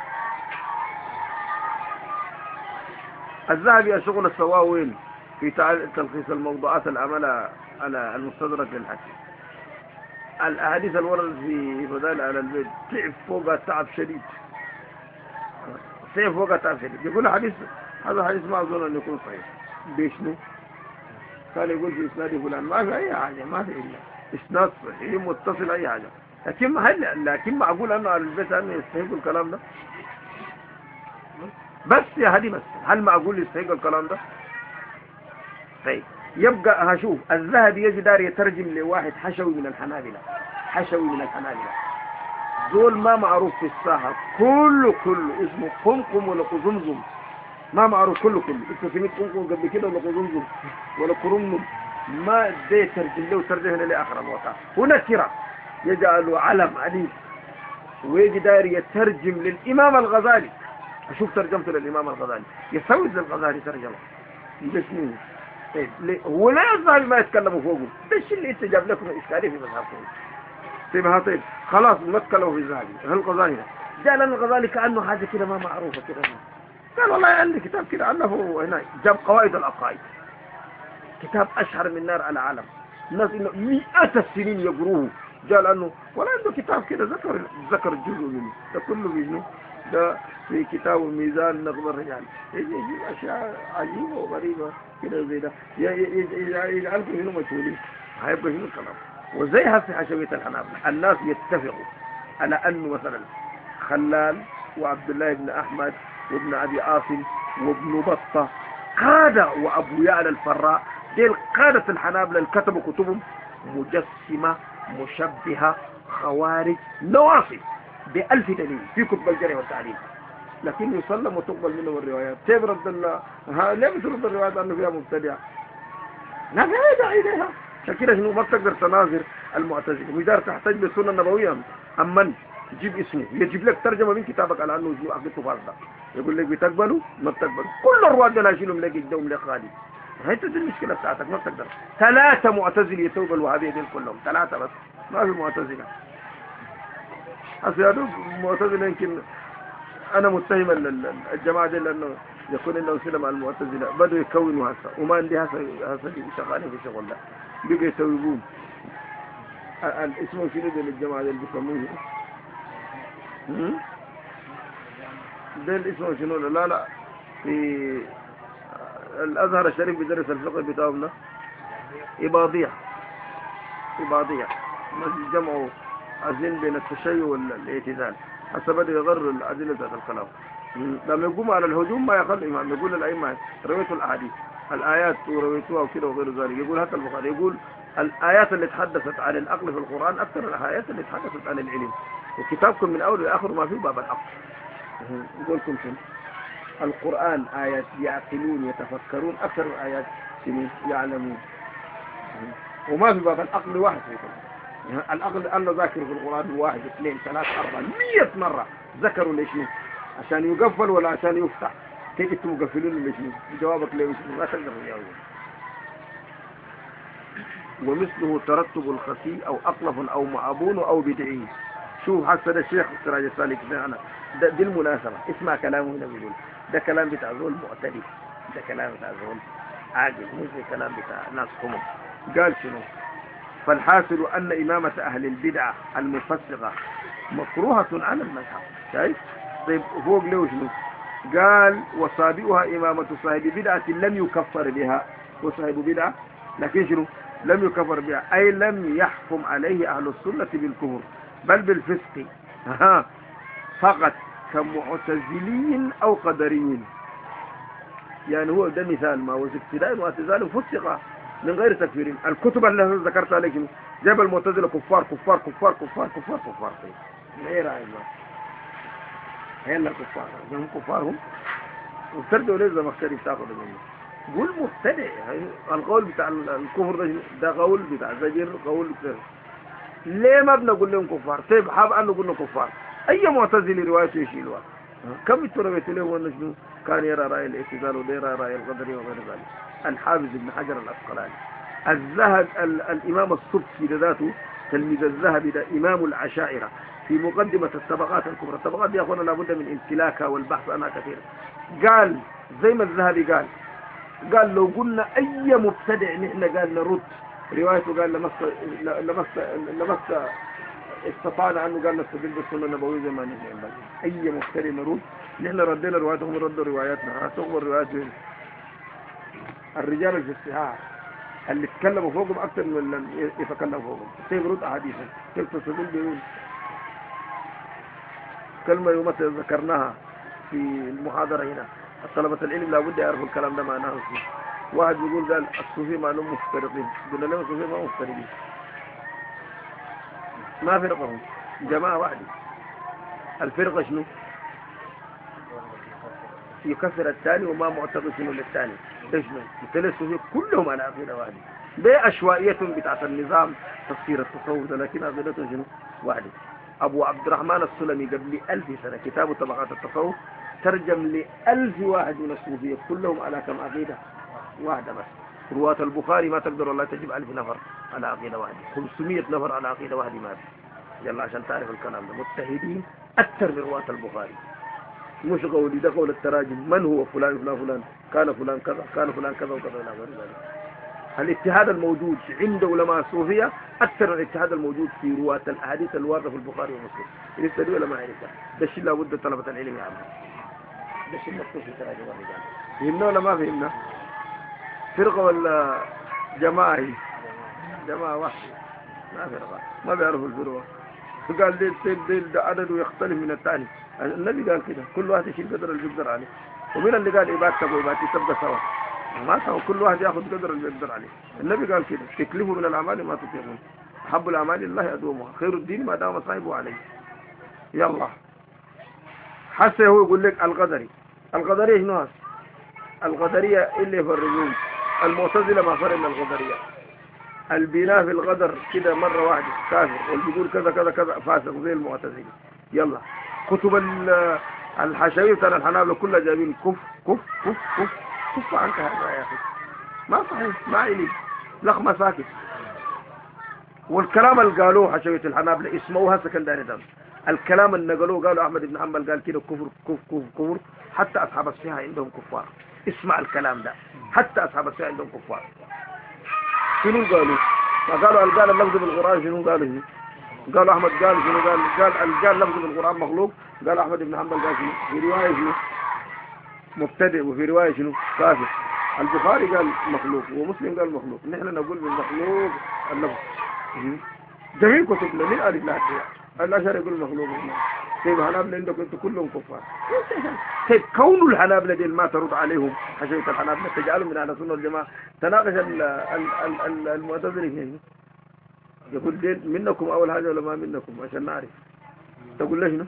الذهبي الشغل السواه وين في تلخيص الموضوعات العملة على المستدرك للحكي. الأحاديث الورد في فضائل على البيت تعب فوقها تعب شديد سيف وقت أفل يقول حديث هذا حديث ما أظن أن يكون صحيح بيشنو كان يقول في إسناد فلان ما في أي حاجة ما في إلا إسناد صحيح متصل أي حاجة لكن هل لكن معقول أنه على البيت أنه يستحق الكلام ده بس يا هدي بس هل معقول يستحق الكلام ده طيب يبقى هشوف الذهبي يجي دار يترجم لواحد حشوي من الحنابلة حشوي من الحنابلة دول ما معروف في الساحة كله كله اسمه قمقم ولا قزمزم ما معروف كله كله انت سميت قمقم قبل كده ولا قزمزم ولا قرمم ما ده ترجم له ترجمه لآخر الوطن هنا كرة يجعل علم عليه ويجي داير يترجم للإمام الغزالي أشوف ترجمته للإمام الغزالي يسوي زي الغزالي ترجمه باسمه طيب هو لا الظاهر ما يتكلموا فوقه ده الشيء اللي انت جاب لكم إشكالية في مذهبكم طيب ها طيب خلاص ما تكلموا في ذلك هل الغزالي جاء لنا الغزالي كأنه حاجة كده ما معروفة كده قال والله عندي كتاب كده عنه هنا جاب قواعد العقائد كتاب أشهر من نار على علم الناس إنه مئات السنين يقروه جاء لأنه ولا عنده كتاب كده ذكر ذكر جزء منه ده كله بيجنه ده في كتاب ميزان نقد الرجال يجي يجيب أشياء عجيبة وغريبة كده زي ده يجعلكم هنا مجهولين هيبقى هنا الكلام وزي هسه حشوية الحنابلة الناس يتفقوا على أنه مثلا خلال وعبد الله بن أحمد وابن أبي عاصم وابن بطة قادة وأبو يعلى الفراء ديل قادة الحنابلة اللي كتبوا كتبهم مجسمة مشبهة خوارج نواصب بألف دليل في كتب الجرح والتعليم لكن يسلم وتقبل منه الروايات كيف رد الله ها ليه بترد الروايات أنه فيها مبتدع لا لا داعي إليها عشان كده شنو ما بتقدر تناظر المعتزلة وإذا تحتاج بالسنة النبوية أمن يجيب اسمه يجيب لك ترجمة من كتابك على أنه شنو عقيدته فاسدة يقول لك بتقبلوا ما بتقبلوا كل الرواة دول هيشيلهم لك يدوم لك خالي هي دي المشكلة بتاعتك ما بتقدر ثلاثة معتزلة يتوب الوهابية دول كلهم ثلاثة بس ما في معتزلة أصل معتزلة يمكن أنا متهم الجماعة دي لأنه يكون إنه سلم على المعتزلة بدوا يكونوا هسه وما عندي هسه هسه شغالين في شغل ده بيجوا يسويبون اسمه شنو دول الجماعة اللي بيسموه ده اسمه شنو لا لا في الأزهر الشريف بيدرس الفقه بتاعنا إباضية إباضية ما جمعوا عزين بين التشيع والاعتزال حسب بدأ يغر الأدلة ذات الكلام لما يقوم على الهجوم ما يقل الإمام يقول الأئمة رويتوا الأحاديث الآيات ورويتوها وكذا وغير ذلك يقول هذا البخاري يقول الآيات اللي تحدثت عن العقل في القرآن أكثر من الآيات اللي تحدثت عن العلم وكتابكم من أول لآخر ما فيه باب العقل يقولكم شنو القرآن آيات يعقلون يتفكرون أكثر من آيات يعلمون وما في باب العقل واحد فيكم العقل أنه ذاكر في القرآن واحد اثنين ثلاث أربعة مية مرة ذكروا ليش عشان يقفل ولا عشان يفتح كيف انتم مقفلون ليش جوابك ليه ما تقدر تجاوب ومثله ترتب الخفي أو أطلف أو معبون أو بدعي شوف حسن الشيخ سراج السالك ده أنا ده دي المناسبة اسمع كلامه هنا بيقول ده كلام بتاع زول معتدل ده كلام بتاع زول عاقل مش زي كلام بتاع ناس هم قال شنو فالحاصل أن إمامة أهل البدعة المفسقة مكروهة على المذهب شايف طيب فوق له شنو قال وصابئها إمامة صاحب بدعة لم يكفر بها وصاحب بدعة لكن شنو لم يكفر بها أي لم يحكم عليه أهل السنة بالكفر بل بالفسق ها فقط كمعتزلين أو قدريين يعني هو ده مثال ما هو ابتداء واعتزال فسق من غير تكفيرين الكتب اللي ذكرت عليكم جاب المعتزلة كفار كفار كفار كفار كفار كفار ايه رأي الله هيلا كفار هم كفارهم وابتدوا ليه زي ما اختاري تاخذ منه قول مبتدع القول بتاع الكفر ده ده قول بتاع زجر قول بتاع ليه ما بنقول لهم كفار طيب حاب ان نقول لهم كفار اي معتزلي روايته يشيلوها كم ترويت له انه شنو كان يرى راي الاعتزال ويرى راي القدري وغير ذلك الحافظ ابن حجر العسقلاني الذهب الامام السبكي ذاته تلميذ الذهبي ده امام العشائره في مقدمه الطبقات الكبرى الطبقات دي يا اخوانا لابد من امتلاكها والبحث عنها كثيرا قال زي ما الذهبي قال قال لو قلنا اي مبتدع نحن قال نرد روايته قال لمس لمس لمس استطعنا أنه قال نستدل بالسنة النبوية زي ما نحن ينبغي. أي مفتري نرد نحن ردينا رواياتهم ردوا رواياتنا. هتقبل روايات الرجال اللي في الصحاح اللي يتكلموا فوقهم أكثر من اللي يتكلموا فوقهم. كيف يرد أحاديثهم؟ كيف تستدل بيقول كلمة يوم ذكرناها في المحاضرة هنا. طلبة العلم لابد يعرفوا الكلام ده معناه فيه. واحد بيقول قال الصوفية ما لهم مفترقين. قلنا لهم الصوفية ما مفترقين، ما فرقهم، جماعة واحدة. الفرقة شنو؟ يكفر الثاني وما معتقد شنو للثاني. ده شنو؟ مثل الصوفية كلهم على عقيدة واحدة. بأشوائية بتاعت النظام تفسير التصوف ده، لكن عقيدتهم شنو؟ واحدة. أبو عبد الرحمن السلمي قبل ألف سنة كتابه طبقات التصوف ترجم لألف واحد من الصوفية كلهم على كم عقيدة واحدة بس. رواة البخاري ما تقدر والله تجيب ألف نفر على عقيدة واحدة، خمسمائة نفر على عقيدة واحدة ما في. يلا عشان تعرف الكلام ده متحدين أكثر من رواة البخاري. مش قولي ده قول التراجم، من هو فلان فلان فلان كان فلان كذا كان فلان كذا وكذا إلى غير ذلك. الاتحاد الموجود عند علماء الصوفية أكثر من الاتحاد الموجود في رواة الأحاديث الواردة في البخاري ومسلم. عرفت دي ولا ما عرفتها؟ ده الشيء لابد طلبة العلم يعملوا. ده الشيء مكتوب في تراجم الرجال. فهمنا ولا ما فهمنا؟ فرقة ولا جماعة؟ هي جماعة واحدة ما فرقة، ما بيعرفوا الفروع. قال ديل ديل ديل ده عدده يختلف من الثاني. النبي قال كده كل واحد يشيل قدر اللي بيقدر عليه. ومن اللي قال عبادتك وعبادتي تبقى سوا؟ ما سوا، كل واحد ياخذ قدر اللي بيقدر عليه. النبي قال كده تكلفوا من الأعمال ما تطيقون، أحب الأعمال الله أدومها، خير الدين ما دام صاحبه عليه. يلا حتى هو يقول لك القدري. القدرية شنو؟ القدرية اللي يفرقون. المعتزلة ما فرق من القدرية. البناء في القدر كده مرة واحدة كافر، واللي بيقول كذا كذا كذا فاسق زي المعتزلة. يلا كتب الحشوية بتاع الحنابلة كلها جايبين كف كف كف كف كف عنك هذا يا أخي، ما صحيح، ما علم، لخمة ساكت. والكلام اللي قالوه حشوية الحنابلة اسموها سكندري دم. الكلام اللي نقلوه قالوا أحمد بن حنبل قال كده كفر كف كف كفر، حتى أصحاب الصحيحة عندهم كفار. اسمع الكلام ده، حتى أصحاب الصحيحة عندهم كفار. شنو قالوا؟ قالوا قال اللفظ بالقرآن شنو قالوا هنا؟ قالوا أحمد قال شنو قال؟ قال قال لفظ بالقرآن مخلوق. قال أحمد بن حنبل قال شنو؟ في رواية شنو؟ مبتدئ، وفي رواية شنو؟ كافر. البخاري قال مخلوق ومسلم قال مخلوق. نحن نقول بالمخلوق اللفظ. جميع كتبنا من ألف لا حتى الأشهر يقول مخلوق. طيب الحنابلة عندكم انتم كلهم كفار. طيب كون الحنابلة دي ما ترد عليهم حشوية الحنابلة تجعلهم من أهل السنة والجماعة. تناقش المعتزلة يقول دين منكم أول حاجة ولا ما منكم عشان نعرف. تقول ليش؟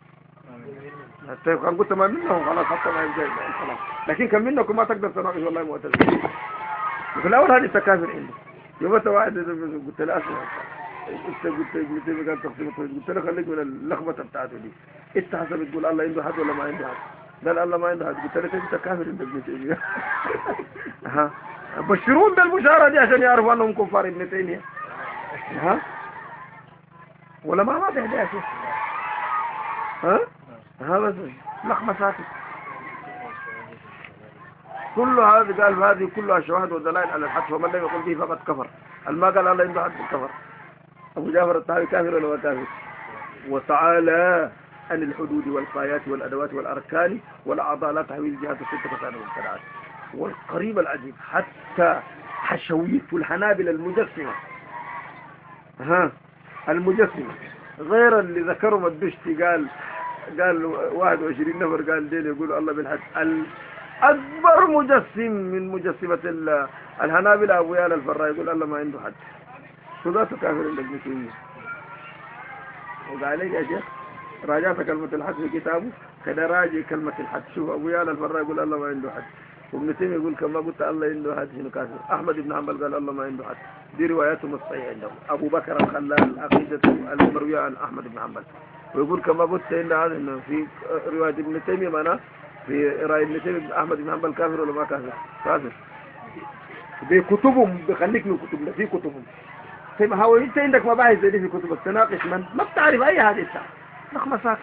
طيب كان قلت ما منهم خلاص حتى ما يبقى خلاص، لكن كان منكم ما تقدر تناقش والله معتزلة. وفي الأول هذه التكافر عنده. يوم واحد قلت له أسمع انت قلت قلت قال تقسيم قلت له خليك من اللخبطه بتاعته دي. انت حسب تقول الله عنده حد ولا ما عنده حد؟ قال الله ما عنده حد. قلت له انت كافر انت ابن تيميه. ها بشرون بالبشاره دي عشان يعرفوا انهم كفار ابن تيميه. ها ولا ما واضح ده يا شيخ؟ ها ها بس لخبطه ساكت. كل هذا قال هذه كلها شواهد ودلائل على الحد، ومن لم يقل به فقد كفر. الما قال الله عنده حد كفر. أبو جعفر الطحاوي كافر ولا ما كافر؟ وتعالى عن الحدود والقايات والأدوات والأركان والأعضاء لا تحوي الجهات الستة فساد والمبتدعات. والقريب العجيب حتى حشوية الحنابلة المجسمة، ها المجسمة غير اللي ذكرهم الدشتي قال قال واحد وعشرين نفر قال دين يقولوا الله بالحد. الأكبر مجسم من مجسمة الحنابلة أبو يال الفراء يقول الله ما عنده حد. صداته كافر عندك مسلمين. وقال لي يا شيخ راجعت كلمة الحد في كتابه كده راجع كلمة الحد. شوف أبو يال الفراء يقول الله ما عنده حد، وابن تيمية يقول كما قلت الله عنده حد شنو كافر. أحمد بن حنبل قال الله ما عنده حد. دي رواياتهم الصحيحة عندهم. أبو بكر الخلال عقيدته المروية عن أحمد بن حنبل، ويقول كما قلت عند هذا إنه في رواية ابن تيمية معنا في رواية ابن تيمية أحمد بن حنبل كافر ولا ما كافر؟ كافر. بكتبهم بخليك من كتبنا في كتبهم. طيب هو انت عندك مباحث زي دي في كتب التناقش من ما بتعرف اي حديث لخمة ساكت.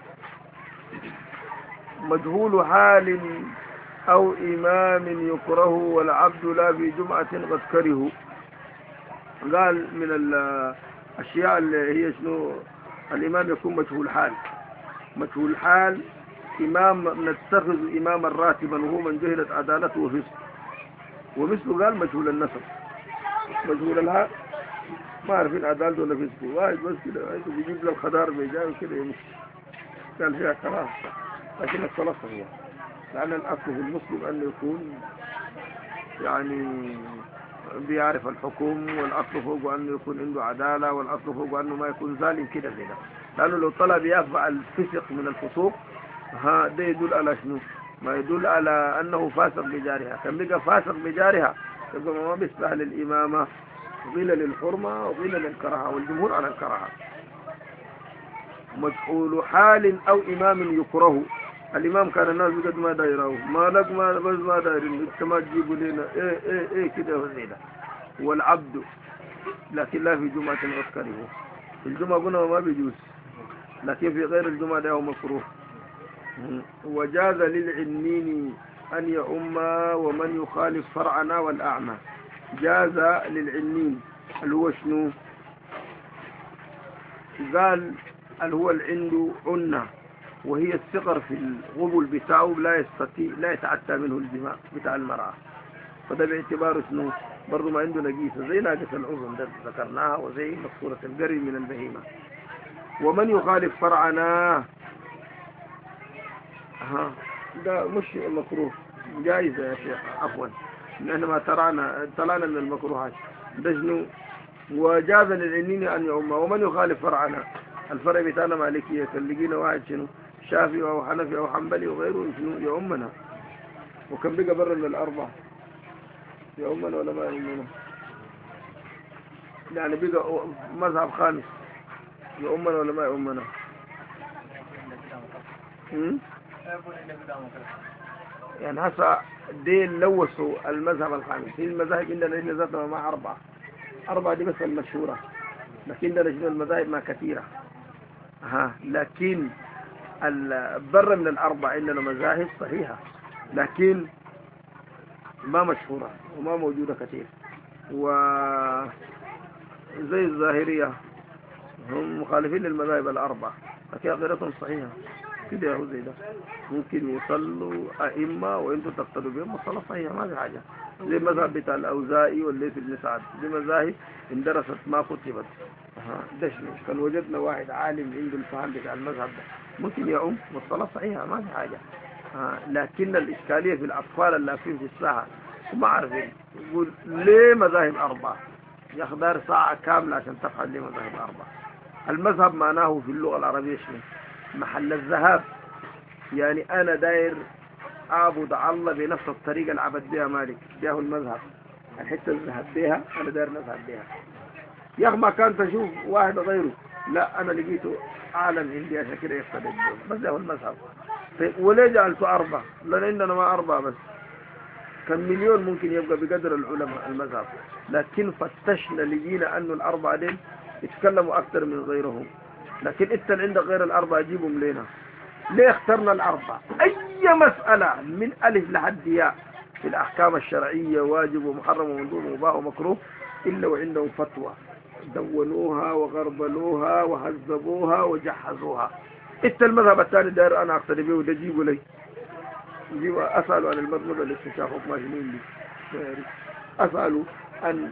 مجهول حال او امام يكره والعبد لا في جمعة قد كره. قال من أشياء اللي هي شنو، الإمام يكون مجهول حال. مجهول الحال إمام نتخذ إماما راتبا وهو من جهلت عدالته وفسقه، ومثله قال مجهول النسب مجهول الحال ما عارفين عدالته ولا فسقه، واحد بس كده بيجيب له الخضار بيجاوي كده يمشي، قال فيها كراهة. لكن الصلاة صحيحة، لأن الأصل في المسلم أن يكون يعني بيعرف الحكم، والأصل فوق أنه يكون عنده عدالة، والأصل فوق أنه ما يكون ظالم كده زي ده. لأنه لو طلب يفعل الفسق من الفسوق ها ده يدل على شنو؟ ما يدل على أنه فاسق بجارها. كان بقى فاسق بجارها يبقى ما بيصلح للإمامة، قيل للحرمة وقيل للكراهة، والجمهور على الكراهة. مجهول حال أو إمام يكره. الإمام كان الناس بقد ما دايره، ما لك ما بس ما دايرين، انت ما تجيبوا لنا ايه ايه ايه كده وزيدا. والعبد لكن لا في جمعة عسكريه. في الجمعة قلنا ما بيجوز، لكن في غير الجمعة ده هو مكروه. وجاز للعنين أن يؤم ومن يخالف فرعنا والأعمى. جاز للعنين اللي هو شنو؟ قال اللي هو اللي عنده عنة وهي الصغر في الغبل بتاعه، لا يستطيع لا يتعتى منه الجماع بتاع المرأة، فده باعتباره شنو؟ برضه ما عنده نجيسة زي ناقص العظم ده ذكرناها، وزي مكسورة القري من البهيمة. ومن يخالف فرعنا ها ده مش مكروه، جائزة يا شيخ عفوا، لأن ما ترانا طلعنا من المكروهات ده شنو؟ وجاز للعنين أن يؤم ومن يخالف فرعنا. الفرع بتاعنا مالكية، كان لقينا واحد شنو شافعي أو حنفي أو حنبلي وغيره شنو يؤمنا، وكان بقى برا من الأربعة يؤمنا ولا ما يؤمنا، يعني بقى مذهب خامس يؤمنا ولا ما يؤمنا. يعني هسه دي لوثوا المذهب الخامس. هي المذاهب عندنا احنا ذاتنا مع أربعة أربعة دي بس المشهورة، لكن عندنا شنو المذاهب ما كثيرة ها. لكن البر من الأربعة عندنا مذاهب صحيحة لكن ما مشهورة وما موجودة كثير، وزي الظاهرية هم مخالفين للمذاهب الأربعة لكن عقيدتهم صحيحة كده يا زي ده. ممكن يصلوا أئمة وانتم تقتدوا بهم الصلاة صحيحة ما في حاجة، زي المذهب بتاع الأوزائي والليث بن سعد، دي مذاهب اندرست ما كتبت. ده شنو كان وجدنا واحد عالم عنده الفهم بتاع المذهب ده ممكن يؤم والصلاة صحيحة ما في حاجة. لكن الإشكالية في الأطفال اللافين في الساعة وما عارفين يقول ليه مذاهب أربعة، ياخذ ساعة كاملة عشان تفهم ليه مذاهب أربعة. المذهب معناه في اللغة العربية شنو؟ محل الذهاب، يعني أنا داير أعبد الله بنفس الطريقة اللي عبد بها مالك، ده هو المذهب. الحتة اللي ذهب بها أنا داير نذهب بها. يا أخي ما كان تشوف واحد غيره، لا أنا لقيته عالم عندي عشان كده يقتدي بس ده هو المذهب. طيب وليه جعلته أربعة؟ لأن عندنا ما أربعة بس، كم مليون ممكن يبقى بقدر العلماء المذهب، لكن فتشنا لقينا أنه الأربعة دين يتكلموا أكثر من غيرهم. لكن انت اللي عندك غير الأربعة جيبهم لنا. ليه اخترنا الأربعة؟ أي مسألة من ألف لحد ياء في الأحكام الشرعية واجب ومحرم ومندوب ومباح ومكروه إلا وعندهم فتوى دونوها وغربلوها وهذبوها وجحزوها. انت المذهب الثاني داير أنا أقتدي به وده جيبوا لي، جيبوا أسألوا عن المذهب الاستشاف ما جنين لي، أسألوا عن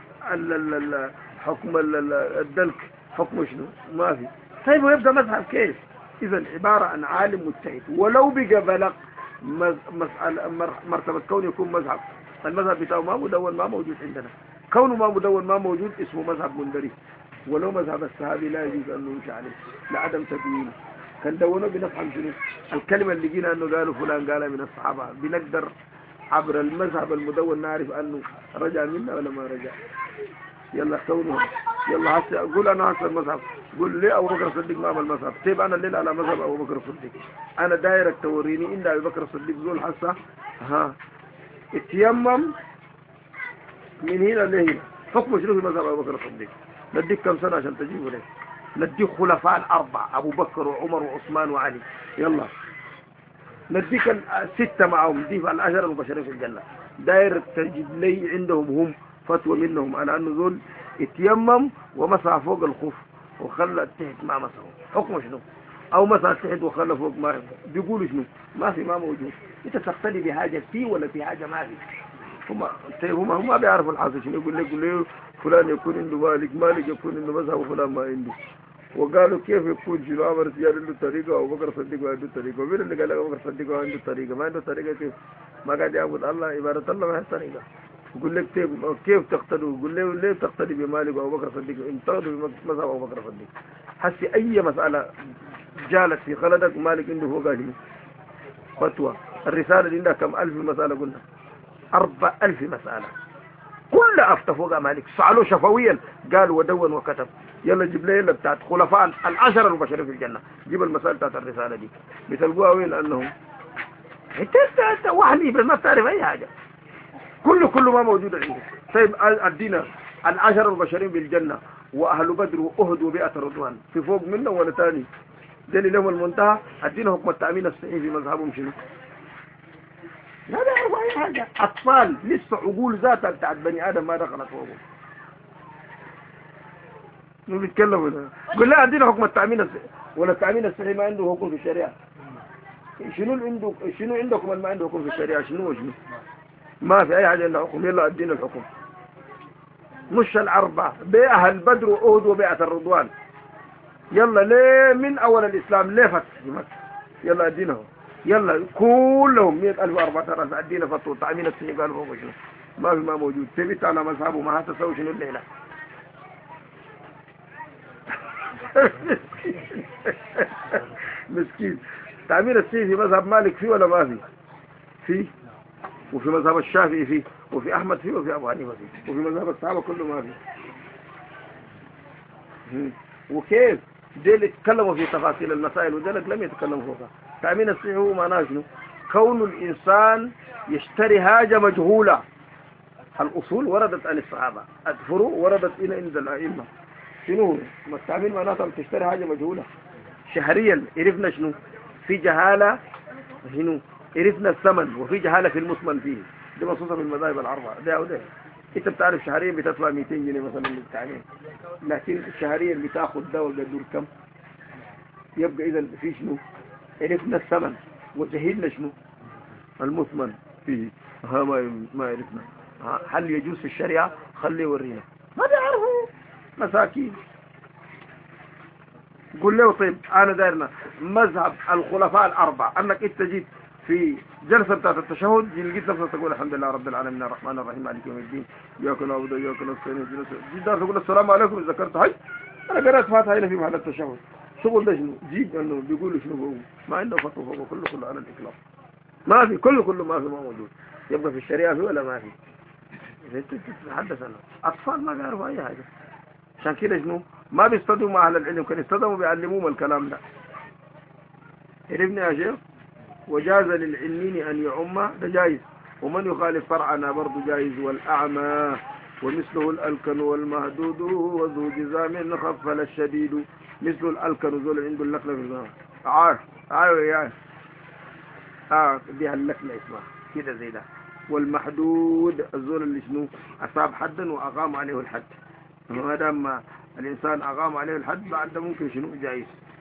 حكم الدلك حكم شنو ما في. طيب ويبقى مذهب كيف؟ إذا عبارة عن عالم مجتهد ولو بقى بلغ مسألة مرتبة كون يكون مذهب، المذهب بتاعه ما مدون ما موجود عندنا، كونه ما مدون ما موجود اسمه مذهب مندرج. ولو مذهب الصحابي لا يجوز أن نمشي عليه لعدم تدوينه، كان دونه بنفهم شنو الكلمة اللي جينا أنه قالوا فلان قالها من الصحابة، بنقدر عبر المذهب المدون نعرف أنه رجع منا ولا ما رجع. يلا كونه يلا هسه قول انا هسه المذهب، قول ليه ابو بكر الصديق ما عمل مذهب؟ طيب انا الليل على مذهب ابو بكر الصديق، انا دايرك توريني ان ابو بكر الصديق قول هسه ها اتيمم من هنا لهنا، حكم شنو في مذهب ابو بكر الصديق؟ نديك كم سنه عشان تجيبه ليه؟ نديك خلفاء الاربعه ابو بكر وعمر وعثمان وعلي، يلا نديك سته معهم دي العشره المبشرين في الجنه، داير تجيب لي عندهم هم فتوى منهم على انه ذول اتيمم ومسح فوق الخف وخلى تحت ما مسحه، حكمه شنو؟ او مسح تحت وخلى فوق ما بيقولوا شنو؟ ما في، ما موجود. انت تقتدي بحاجه فيه ولا في حاجه ما في؟ هم هم هم ما بيعرفوا الحاصل شنو. يقول لك يقول له فلان يكون عنده مالك، مالك يكون عنده مذهب وفلان ما عنده. وقالوا كيف يكون شنو؟ عمر سيار عنده طريقه وابو بكر صديق عنده طريقه. ومين اللي قال ابو بكر صديق عنده طريقه؟ ما عنده طريقه كيف؟ ما قاعد يعبد الله عباده الله ما هي طريقه. يقول لك كيف كيف تقتدوا؟ يقول له ليه تقتدي بمالك وابو بكر صديق؟ انتقدوا بمذهب ابو بكر صديق. حسي اي مساله جالت في خلدك مالك عنده فوق هذه فتوى. الرساله دي عندها كم الف مساله؟ قلنا أربع ألف مساله كلها افتى فوق مالك. سالوه شفويا قال ودون وكتب. يلا جيب لي يلا بتاعت خلفاء العشره المبشرين في الجنه، جيب المسائل بتاعت الرساله دي بتلقوها وين؟ انهم انت انت وحلي بس ما بتعرف اي حاجه، كله كله ما موجود عندك. طيب ادينا العشر المبشرين بالجنه واهل بدر واهد وبيئه الرضوان في فوق منه ولا ثاني؟ دليل لهم المنتهى. ادينا حكم التامين الصحي في مذهبهم شنو؟ لا بيعرفوا اي حاجه. اطفال لسه عقول ذاتها بتاعت بني ادم ما دخلت فوقهم. مو بيتكلموا ده. قول لا ادينا حكم التامين الصحي، ولا التامين الصحي ما عنده حكم في الشريعه. شنو اللي عنده شنو عندكم اللي ما عنده حكم في الشريعه؟ شنو وشنو؟ ما في اي حاجه عندها حكم. يلا ادينا الحكم. مش الاربعه باهل بدر واهد وبيعه الرضوان. يلا ليه من اول الاسلام ليه فتح في مكه؟ يلا ادينهم. يلا كلهم مئة ألف وأربعة آلاف ادينا فتوا التامين الصحي. قالوا فوق شنو؟ ما في، ما موجود. ثبت على مذهبه ما هتسوي شنو الليله. مسكين. التامين الصحي في مذهب مالك فيه ولا ما فيه؟ فيه. وفي مذهب الشافعي فيه، وفي احمد فيه، وفي ابو حنيفه فيه، وفي مذهب الصحابه كله ما فيه. وكيف ديل يتكلموا في تفاصيل المسائل وديلك لم يتكلموا فوقها. تامين الصحي هو معناه شنو؟ كون الانسان يشتري حاجه مجهوله. الاصول وردت عن الصحابه، الفروع وردت الى عند الائمه. شنو التامين معناته؟ تشتري حاجه مجهوله. شهريا عرفنا شنو؟ في جهاله شنو؟ عرفنا الثمن، وفي جهاله في المثمن فيه. دي مصوصه في المذاهب الاربعه. ده وده انت بتعرف شهريا بتدفع مئتين جنيه مثلا للتعليم، لكن شهريا بتاخذ دواء قدر كم؟ يبقى اذا في شنو؟ عرفنا الثمن وجهلنا شنو؟ المثمن فيه. ها ما ما عرفنا. هل يجوز في الشريعه؟ خليه يورينا. ما بيعرفوا مساكين. قول له طيب انا دايرنا مذهب الخلفاء الاربعه، انك انت جيت في جلسه بتاعت التشهد لقيت نفسك تقول الحمد لله رب العالمين الرحمن الرحيم مالك يوم الدين اياك نعبد واياك نستعين اهدنا الصراط. جيت تقول السلام عليكم ذكرت هاي انا قرأت فاتحه هنا في محل التشهد. شغل ده شنو؟ جيب انه بيقولوا شنو هو ما عنده فتوى فوق كله كله على الاطلاق. ما في كله كله ما في، ما موجود. يبقى في الشريعه في ولا ما في؟ اذا انت تتحدث عنه اطفال ما بيعرفوا اي حاجه. عشان كده شنو؟ ما بيصطدموا مع اهل العلم، كان يصطدموا بيعلموهم الكلام ده. عرفنا يا شيخ؟ وجاز للعلمين ان يعم، ده جايز. ومن يخالف فرعنا برضه جايز. والاعمى ومثله الالكن والمهدود وذو جزام خفل الشديد. مثل الالكن زول عنده اللكنه في الزمان. عارف ايوه يا اه دي اللكنه اسمها كده زي ده. والمحدود الزول اللي شنو؟ اصاب حدا واقام عليه الحد. ما دام الانسان اقام عليه الحد بعد ممكن شنو؟ جايز.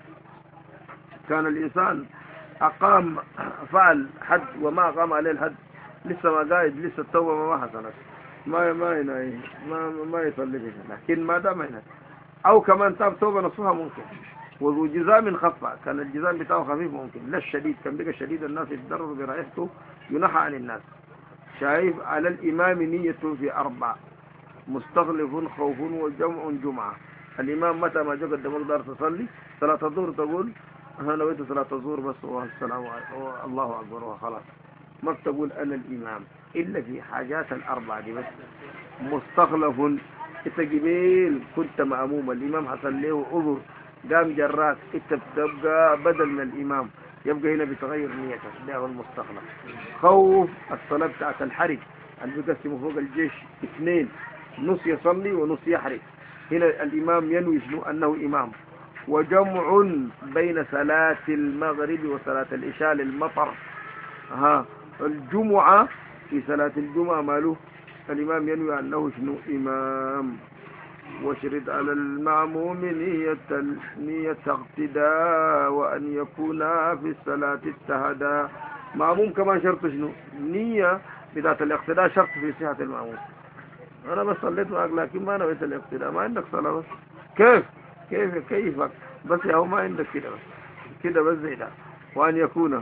كان الانسان اقام فعل حد وما اقام عليه الحد لسه ما قاعد، لسه التوبه ما حصلت، ما ما يناي ما ما يصلي بها. لكن ما دام هنا او كمان تاب توبه نصها ممكن. وذو جزام خفى، كان الجزام بتاعه خفيف ممكن. لا الشديد، كان بقى شديد الناس يتضرر برائحته ينحى عن الناس. شايف على الامام نية في اربع: مستغلف خوف وجمع جمعه. الامام متى ما جاء قدامك دار تصلي صلاه الظهر تقول انا نويت صلاه الظهر بس والسلام عليكم الله اكبر وخلاص. ما بتقول انا الامام الا في حاجات الاربعه دي بس. مستخلف انت جبيل كنت ماموم، الامام حصل له عذر قام جراك، انت بتبقى بدل من الامام، يبقى هنا بتغير نيتك. ده هو المستخلف. خوف الصلاه بتاعت الحرج اللي بيقسموا فوق الجيش اثنين، نص يصلي ونص يحرج. هنا الامام ينوي شنو؟ انه امام. وجمع بين صلاة المغرب وصلاة العشاء للمطر. ها الجمعة في صلاة الجمعة ماله؟ الإمام ينوي أنه شنو؟ إمام. واشرد على المعموم نية نية اقتداء وأن يكون في الصلاة اتهدا. معموم كمان شرط شنو؟ نية بذات الاقتداء شرط في صحة المعموم. أنا بس صليت معك لكن ما نويت الاقتداء، ما عندك صلاة بس. كيف؟ كيف كيفك؟ بس يا هو ما عندك كده بس كده بس زي ده. وأن يكون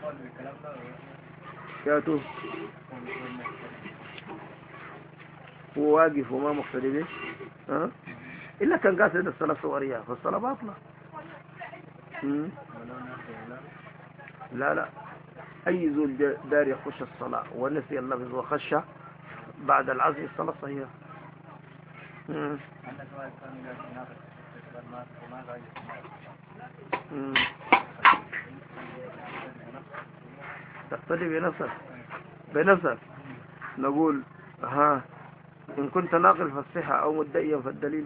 ياتو هو واقف وما مقتدي به، ها؟ إلا كان قاصد الصلاة صورية فالصلاة باطلة. لا لا، أي زول دار يخش الصلاة ونسي اللفظ وخش بعد العصر الصلاة صحيحة. تقتدي بنفسك بنفسك. نقول ها إن كنت ناقل فالصحة أو مدعيا فالدليل.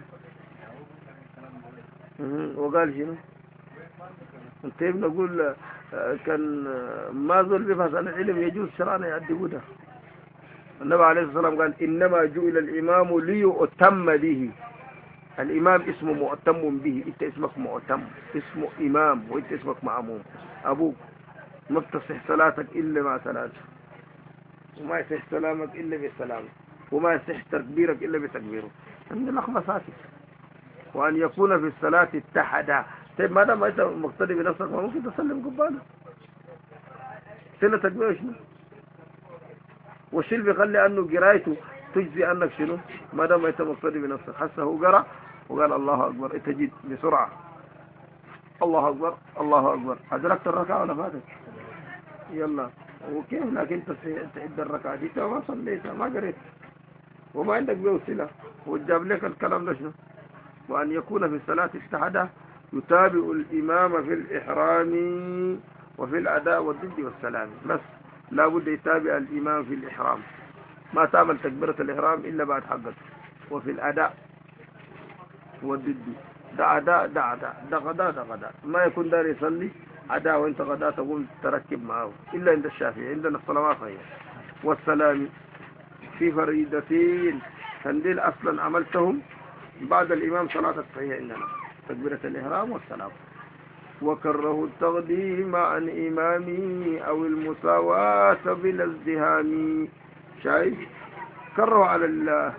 وقال شنو؟ طيب نقول كان ما زول بيفحص عن العلم يجوز شرعنا يعدبوا ده. النبي عليه الصلاة والسلام قال إنما جئل الإمام ليؤتم به. الإمام اسمه مؤتم به، أنت اسمك مؤتم، اسمه إمام وأنت اسمك معموم. أبوك ما بتصح صلاتك إلا مع صلاته، وما يصح سلامك إلا بسلامه، وما يصح تكبيرك إلا بتكبيره. عند لحظة ساكت. وأن يكون في الصلاة اتحدا. طيب ما دام أنت مقتدي بنفسك ما ممكن تسلم قباله. سنة تكبير شنو؟ والشيء بيخلي أنه قرايته تجزي أنك شنو؟ ما دام أنت مقتدي بنفسك. حسه هو قرأ وقال الله أكبر، أنت جيت بسرعة الله أكبر الله أكبر، أدركت الركعة ولا فاتت؟ يلا وكيف لكن أنت تعد الركعة دي ما صليتها ما قريت وما عندك بوسيلة وجاب لك الكلام ده شنو؟ وأن يكون في الصلاة اتحدا يتابع الإمام في الإحرام وفي الأداء والضد والسلام. بس لا بد يتابع الإمام في الإحرام، ما تعمل تكبيرة الإحرام إلا بعد حقك. وفي الأداء والضد ده أداء ده أداء ده غداء ده غداء. ما يكون دار يصلي أداء وانت غداء تقوم تركب معه إلا عند الشافعي. عندنا الصلوات هي. والسلام في فريدتين تنديل أصلا عملتهم بعد الإمام صلاة الصحيح عندنا تكبيرة الإحرام والسلام. وكره التقديم عن إمامي أو المساواة بلا ازدهام. شايف؟ كره على الله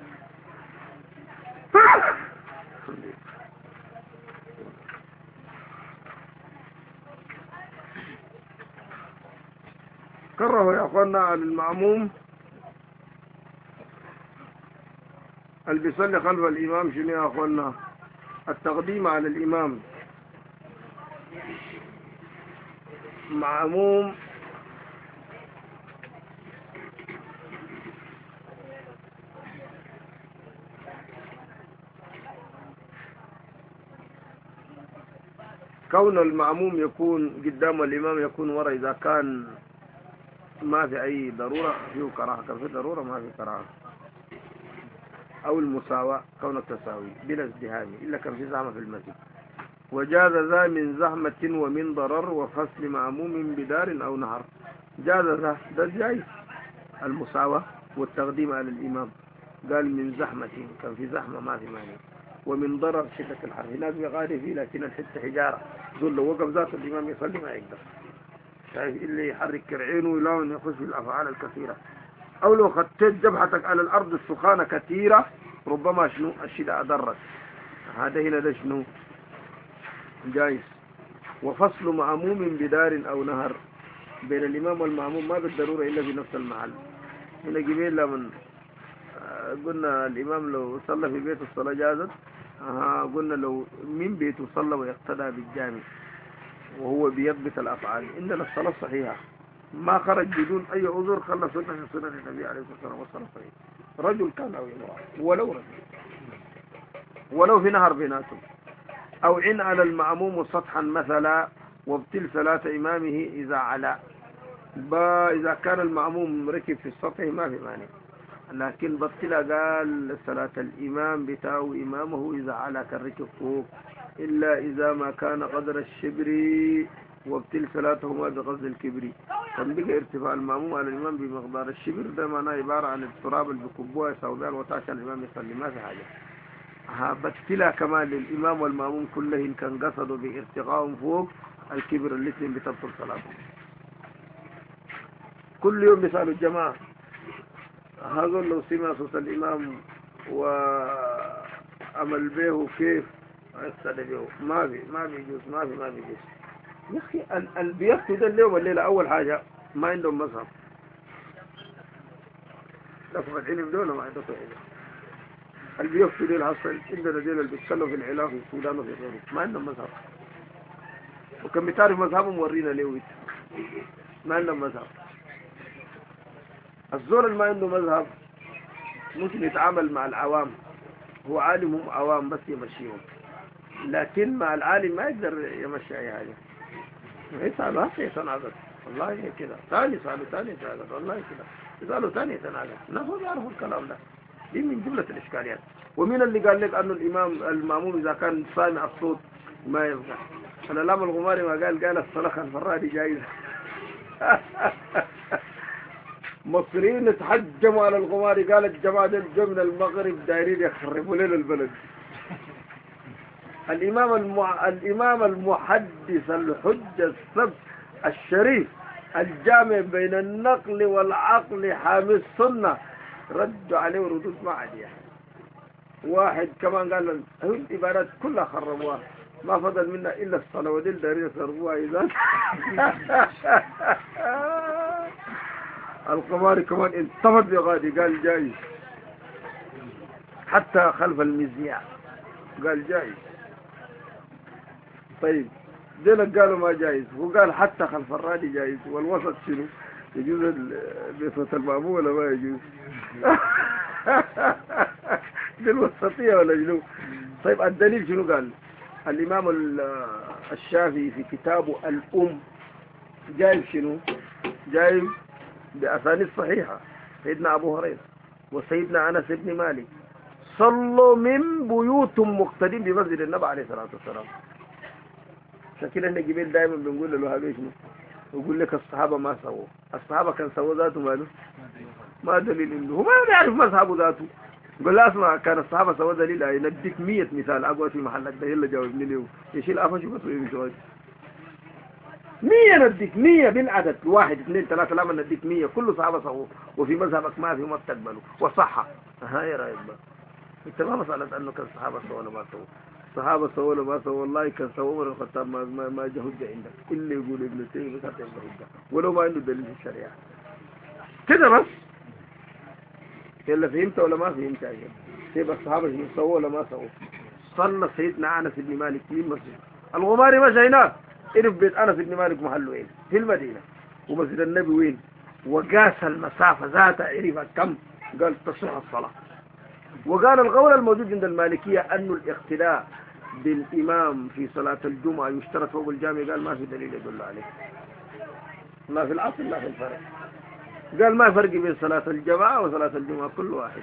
كره يا أخوانا على المعموم اللي بيصلي خلف الإمام شنو يا أخوانا؟ التقديم على الإمام. معموم كون المعموم يكون قدام الإمام يكون ورا إذا كان ما في أي ضرورة فيه كراهة، كان في ضرورة ما في كراهة. أو المساواة كونك تساوي بلا ازدهام إلا كان في زحمة في المسجد. وجاز ذا من زحمة ومن ضرر وفصل معموم بدار أو نهر. جاز ذا ده جايز المساواة والتقديم على الإمام. قال من زحمة كان في زحمة ما في مانع، ومن ضرر شدة الحر. هناك بغادي فيه لكن الحتة حجارة دول لو وقف ذات الإمام يصلي ما يقدر. شايف اللي يحرك كرعينه ويلاون يخش في الأفعال الكثيرة. أو لو خدت جبهتك على الأرض السخانة كثيرة ربما شنو الشدة أضرت. هذا هنا ده شنو جايز. وفصل معموم بدار أو نهر بين الإمام والمعموم ما بالضرورة إلا في نفس المحل. هنا جبين لمن قلنا الإمام لو صلى في بيته الصلاة جازت. آه قلنا لو من بيته صلى ويقتدى بالجامع وهو بيضبط الأفعال عندنا الصلاة صحيحة ما خرج بدون أي عذر خلى سنة من سنة النبي عليه الصلاة والسلام صحيح. رجل كان أو امرأة ولو رجل ولو في نهر بيناتهم. أو عن على المعموم سطحا مثلا وابتل صلاة إمامه إذا علا. با إذا كان المعموم ركب في السطح ما في مانع، لكن بطل قال صلاة الإمام بتاو إمامه إذا علا كالركب فوق إلا إذا ما كان قدر الشبر وابتل صلاتهما بقصد الكبر. فبقى ارتفاع المعموم على الإمام بمقدار الشبر ده معناه عبارة عن التراب اللي بكبوه يساوي بها الوتاشا الإمام يصلي ما في حاجة. ها بتلا كمان للإمام والماموم كلهم كان قصدوا بارتقائهم فوق الكبر الاثنين بتبطل صلاتهم. كل يوم بيسألوا الجماعة هذول لو سمع صوت الإمام وعمل به كيف يقتدى به، ما في ما بيجوز ما في ما بيجوز. يا أخي اللي بيفتوا ده اليوم والليلة أول حاجة ما عندهم مذهب، لفظ العلم دول ما عندهم علم. اللي بيفتوا دي العصر عندنا دول اللي بيتكلموا في العراق في السودان وفي غيره ما عندهم مذهب، وكان بتعرف مذهبهم ورينا ليه ما عندهم مذهب. الزول اللي ما عنده مذهب ممكن يتعامل مع العوام، هو عالم هم عوام بس يمشيهم، لكن مع العالم ما يقدر يمشي أي حاجة. يسألوا هسه يتناقض والله هي كده، ثاني يسألوا ثاني يتناقض والله كده، يسألوا ثاني يتناقض. الناس ما بيعرفوا الكلام ده، دي من جملة الإشكاليات. ومين اللي قال لك أنه الإمام المأموم إذا كان سامع الصوت ما يبقى؟ العلامة الغماري ما قال قال الصلاة خلف الرادي جايزة. مصريين اتحجموا على الغماري، قال الجماعة دول جو من المغرب دايرين يخربوا لنا البلد. الإمام المع... الإمام المحدث الحجة السبت الشريف الجامع بين النقل والعقل حامي السنة ردوا عليه ردود ما عادية. واحد كمان قال العبادات كلها خربوها ما فضل منا إلا الصلاة وديل دارين يخربوها. إذا القماري كمان انتفض بغادي قال جايز، حتى خلف المذياع قال جايز. طيب ديلك قالوا ما جايز، وقال حتى خلف الرادي جايز. والوسط شنو؟ يجوز بصوت المأموم ولا ما يجوز؟ دي الوسطية ولا شنو؟ طيب الدليل شنو قال؟ الإمام الشافعي في كتابه الأم جايب شنو؟ جايب بأسانيد صحيحة سيدنا أبو هريرة وسيدنا أنس بن مالك صلوا من بيوتهم مقتدين بمسجد النبي عليه الصلاة والسلام. شكل احنا جبال دائما بنقول للوهابي شنو؟ ويقول لك الصحابة ما سووا، الصحابة كان سووا ذاته ماله؟ ما دليل انه هو ما يعرف مذهبه ذاته. قل لا اسمع كان الصحابة سووا دليل، اي نديك مية مثال اقوى في محلك ده يلا جاوبني ليه يشيل قفشه بس ويمشي مية نديك مية بالعدد واحد اثنين ثلاثة لما نديك مية كل صحابة سووا وفي مذهبك ما في وما بتقبله وصحة. ها يا رايك بقى انت ما مسألة انه كان الصحابة سووا ولا ما سووا، الصحابة سووا ولا ما سووا والله كان سووا عمر الخطاب ما ما, ما جه حجة عندك اللي يقول ابن تيمية بس هتبقى حجة ولو ما عنده دليل في الشريعة كده بس. يلا فهمت ولا ما فهمت يا جماعة؟ يبقى الصحابة سووا ولا ما سووا؟ صلى سيدنا أنس بن مالك في المسجد الغماري مشى هناك عرف بيت أنس بن مالك محله وين؟ في المدينة. ومسجد النبي وين؟ وقاس المسافة ذاتها عرف كم؟ قال تصح الصلاة. وقال القول الموجود عند المالكية أنه الاقتداء بالإمام في صلاة الجمعة يشترط فوق الجامع، قال ما في دليل يدل عليه، لا في العصر لا في الفرق. قال ما فرق بين صلاة الجماعة وصلاة الجمعة كل واحد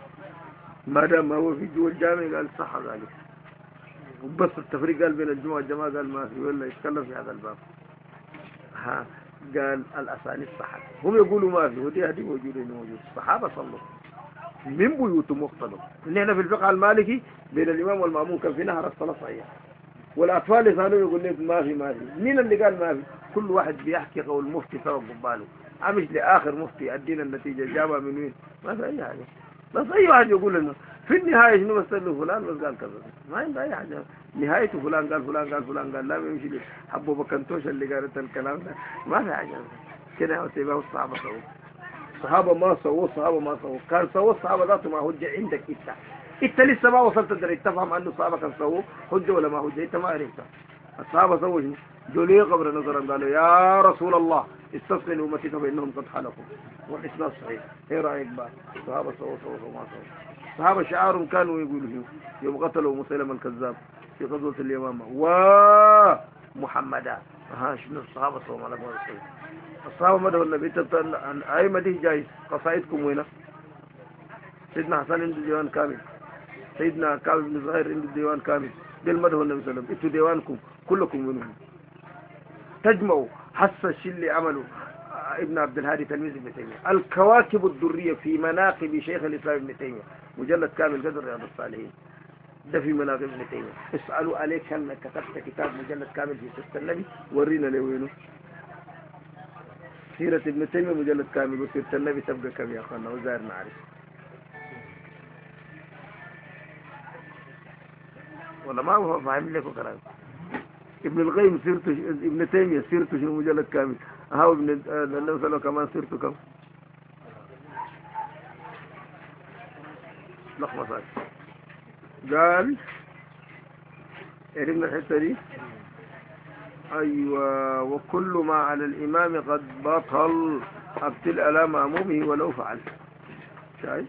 ما دام ما هو في جوا الجامع. قال صح ذلك. وبس التفريق قال بين الجمعة والجماعة قال ما في، ولا يتكلم في هذا الباب. ها قال الأسانيد صحت، هم يقولوا ما في ودي هذه موجودة موجود. الصحابة صلوا من بيوتهم مختلف. نحن في الفقه المالكي بين الإمام والمأموم كان في نهر الصلاة صحيح، والأطفال يسألوا يقول لك ما في ما في. مين اللي قال ما في؟ كل واحد بيحكي قول مفتي سبب قباله، عمش لآخر مفتي أدينا النتيجة جابها من وين؟ ما في أي حاجة. بس أي واحد يقول لنا في النهاية شنو بس له فلان بس قال كذا، ما عنده أي حاجة. نهايته فلان قال فلان قال فلان قال لا يمشي لي حبوا بكنتوش اللي قالت الكلام ده ما في حاجة كده. وتبقى الصحابة سووا، الصحابة ما سووا، الصحابة ما سووا. كان سووا الصحابة ذاته ما هجة عندك انت انت لسه ما وصلت درجة تفهم أنه الصحابة كان سووا هجة ولا ما هجة، انت ما عرفت. الصحابة سووا شنو؟ جولي قبر نظرا قالوا يا رسول الله استسقي لأمتك فإنهم قد حلقوا، والإسناد صحيح. ايه رأيك بقى؟ الصحابة سووا سووا سووا ما سووا. الصحابة شعارهم كانوا يقولوا يوم قتلوا مسيلمة الكذاب في غزوة اليمامة ومحمدا. ها شنو الصحابة سووا ما لك ما سووا؟ الصحابة مدهوا النبي أي مديه جايز. قصائدكم وين؟ سيدنا حسن عنده ديوان كامل، سيدنا كعب بن زهير عنده ديوان كامل. دي المدهوا النبي صلى الله عليه وسلم. انتوا ديوانكم كلكم منهم تجمعوا حس الشيء اللي عمله ابن عبد الهادي تلميذ ابن تيمية الكواكب الدرية في مناقب شيخ الإسلام ابن تيمية، مجلد كامل قدر رياض الصالحين. ده في مناقب ابن تيمية. اسألوا عليك كان كتبت كتاب مجلد كامل في سيرة النبي، ورينا ليه وينه سيرة ابن تيمية مجلد كامل، وسيرة النبي تبقى كم يا أخوانا وزائر نعرف ولا ما هو فاهم لكم كلام. ابن القيم سيرته، ابن تيمية سيرته شنو مجلد كامل، هاو ابن النبي صلى الله عليه وسلم كمان سيرته كم لخبطات. قال عرفنا الحتة دي. أيوة. وكل ما على الإمام قد بطل أبتل على مأمومه ولو فعل. شايف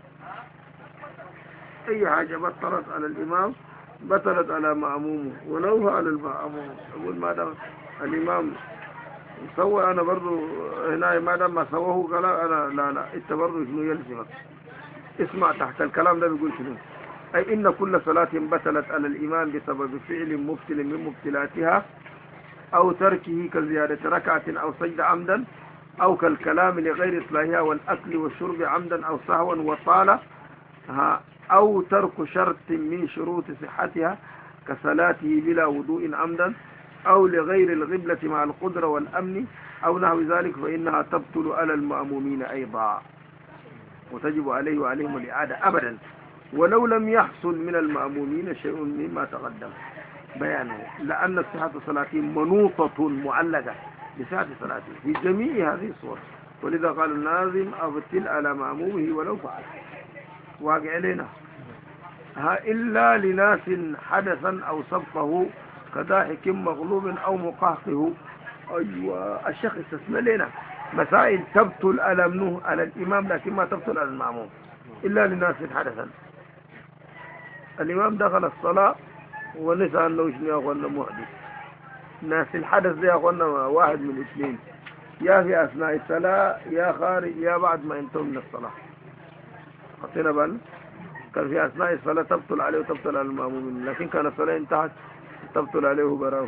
أي حاجة بطلت على الإمام بطلت على مأمومه ولو فعل المأموم. أقول ما دام الإمام سوى أنا برضو هنا، ما دام ما سواه قال أنا لا لا أنت برضو شنو يلزمك. اسمع تحت الكلام ده بيقول شنو. أي إن كل صلاة بطلت على الإمام بسبب فعل مبتل من مبتلاتها أو تركه كزيادة ركعة أو سجد عمدا، أو كالكلام لغير إصلاحها والأكل والشرب عمدا أو سهوا وطالة، أو ترك شرط من شروط صحتها كصلاته بلا وضوء عمدا، أو لغير الغبلة مع القدرة والأمن أو نحو ذلك، فإنها تبطل على المأمومين أيضا وتجب عليه وعليهم الإعادة أبدا، ولو لم يحصل من المأمومين شيء مما تقدم بيانه، لأن صحة صلاتهم منوطة معلقة بصحة صلاته في جميع هذه الصور. ولذا قال الناظم أبطل على مأمومه ولو فعل. واقع لنا ها إلا لناس حدثا أو صفه كضاحك مغلوب أو مقهقه. أيوة الشيخ استثنى لنا مسائل تبطل على منه على الإمام لكن ما تبطل على المأموم. إلا لناس حدثا، الإمام دخل الصلاة ونسى أنه شنو يا أخوانا محدث. ناس الحدث ده يا أخوانا واحد من الاثنين، يا في أثناء الصلاة يا خارج يا بعد ما انتهوا من الصلاة. حطينا بالنا كان في أثناء الصلاة تبطل عليه وتبطل على المأمومين، لكن كان الصلاة انتهت تبطل عليه براه.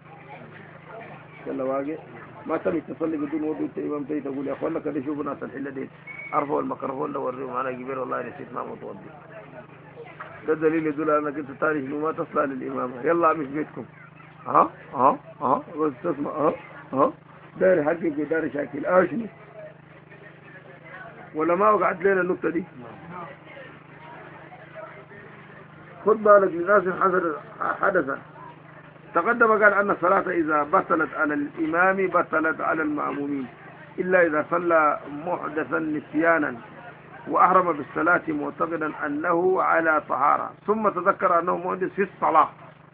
يلا واقع ما تبي تصلي بدون وضوء انت امام تيجي تقول يا اخوانا كده شوفوا ناس الحله دي ارفعوا الميكروفون ده وريهم انا كبير والله نسيت ما متوضي. ده دليل يدل على انك انت تاريخ انه ما تصلى للامام. يلا مش بيتكم ها ها ها بس تسمع ها ها داري حقك وداري شاكل اشني ولا ما وقعت لنا النقطه دي. خد بالك للناس حدثا تقدم قال أن الصلاة إذا بطلت على الإمام بطلت على المأمومين إلا إذا صلى محدثا نسيانا وأحرم بالصلاة معتقدا أنه على طهارة ثم تذكر أنه محدث في الصلاة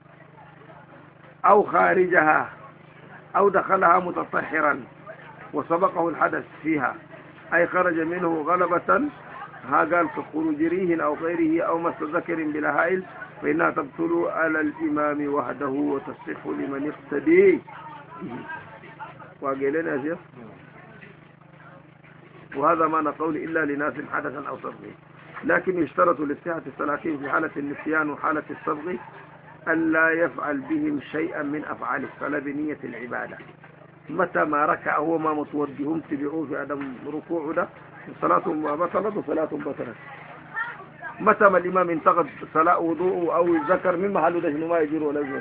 أو خارجها أو دخلها متطهرا وسبقه الحدث فيها أي خرج منه غلبة، ها قال كخروج ريح أو غيره أو مس ذكر بلا هائل، فإنها تبطل على الإمام وحده وتصح لمن اقتدي. وقال لنا شيخ وهذا معنى قول إلا لناس حدثا أو صبغ، لكن يشترط لصحة صلاتهم في حالة النسيان وحالة الصبغ ألا يفعل بهم شيئا من أفعال الصلاة بنية العبادة. متى ما ركع هو ما متوجههم تبعوه في عدم ركوعه ده صلاتهم بطلت وصلاتهم بطلت. متى ما الإمام انتقد صلاة وضوءه أو الذكر من محله ده شنو ما يجير ولا يجير.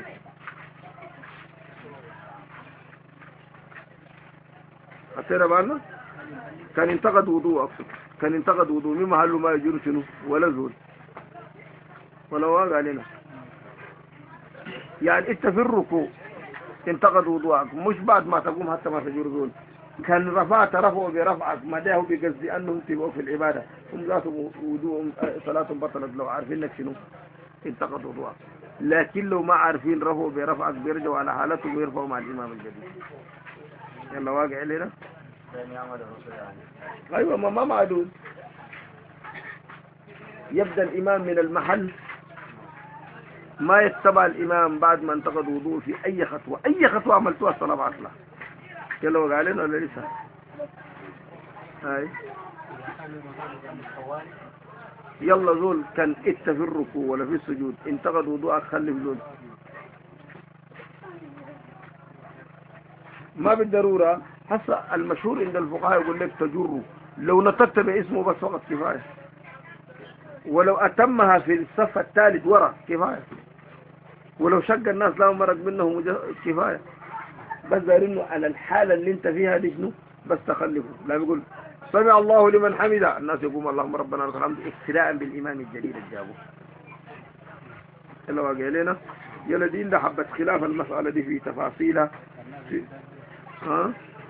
حسينا بالنا كان انتقد وضوء أقصد كان انتقد وضوء من محله ما يجير شنو ولا زول ولا واقع علينا. يعني انت في الركوع انتقد وضوءك مش بعد ما تقوم حتى ما تجير زول، كان رفعت رفعه برفعك ما ده بقصدي انهم تبقوا في العباده هم ذاتهم وضوءهم صلاتهم بطلت لو عارفين لك شنو انتقد وضوءك. لكن لو ما عارفين رفعوا برفعك بيرجعوا على حالتهم ويرفعوا مع الامام الجديد. يلا واقع لنا ايوه ما ما معدود. يبدا الامام من المحل ما يتبع الامام بعد ما انتقد وضوء في اي خطوه اي خطوه عملتوها الصلاه باطله. يلا وقع لنا ولا لسه؟ هاي يلا زول كان انت في الركوع ولا في السجود انتقد وضوءك خلي في زول ما بالضروره. هسه المشهور عند الفقهاء يقول لك تجره لو نطقت باسمه بس فقط كفايه. ولو أتمها في الصف الثالث ورا كفاية، ولو شق الناس لهم مرق منهم كفاية، بس دارينه على الحالة اللي انت فيها دي شنو بس تخلفه. لا بيقول سمع الله لمن حمده الناس يقوم اللهم ربنا لك الحمد اقتداء بالإمام الجليل الجابه. يلا واقع لنا يلا دين ده حبة خلاف المسألة دي في تفاصيلها في... ها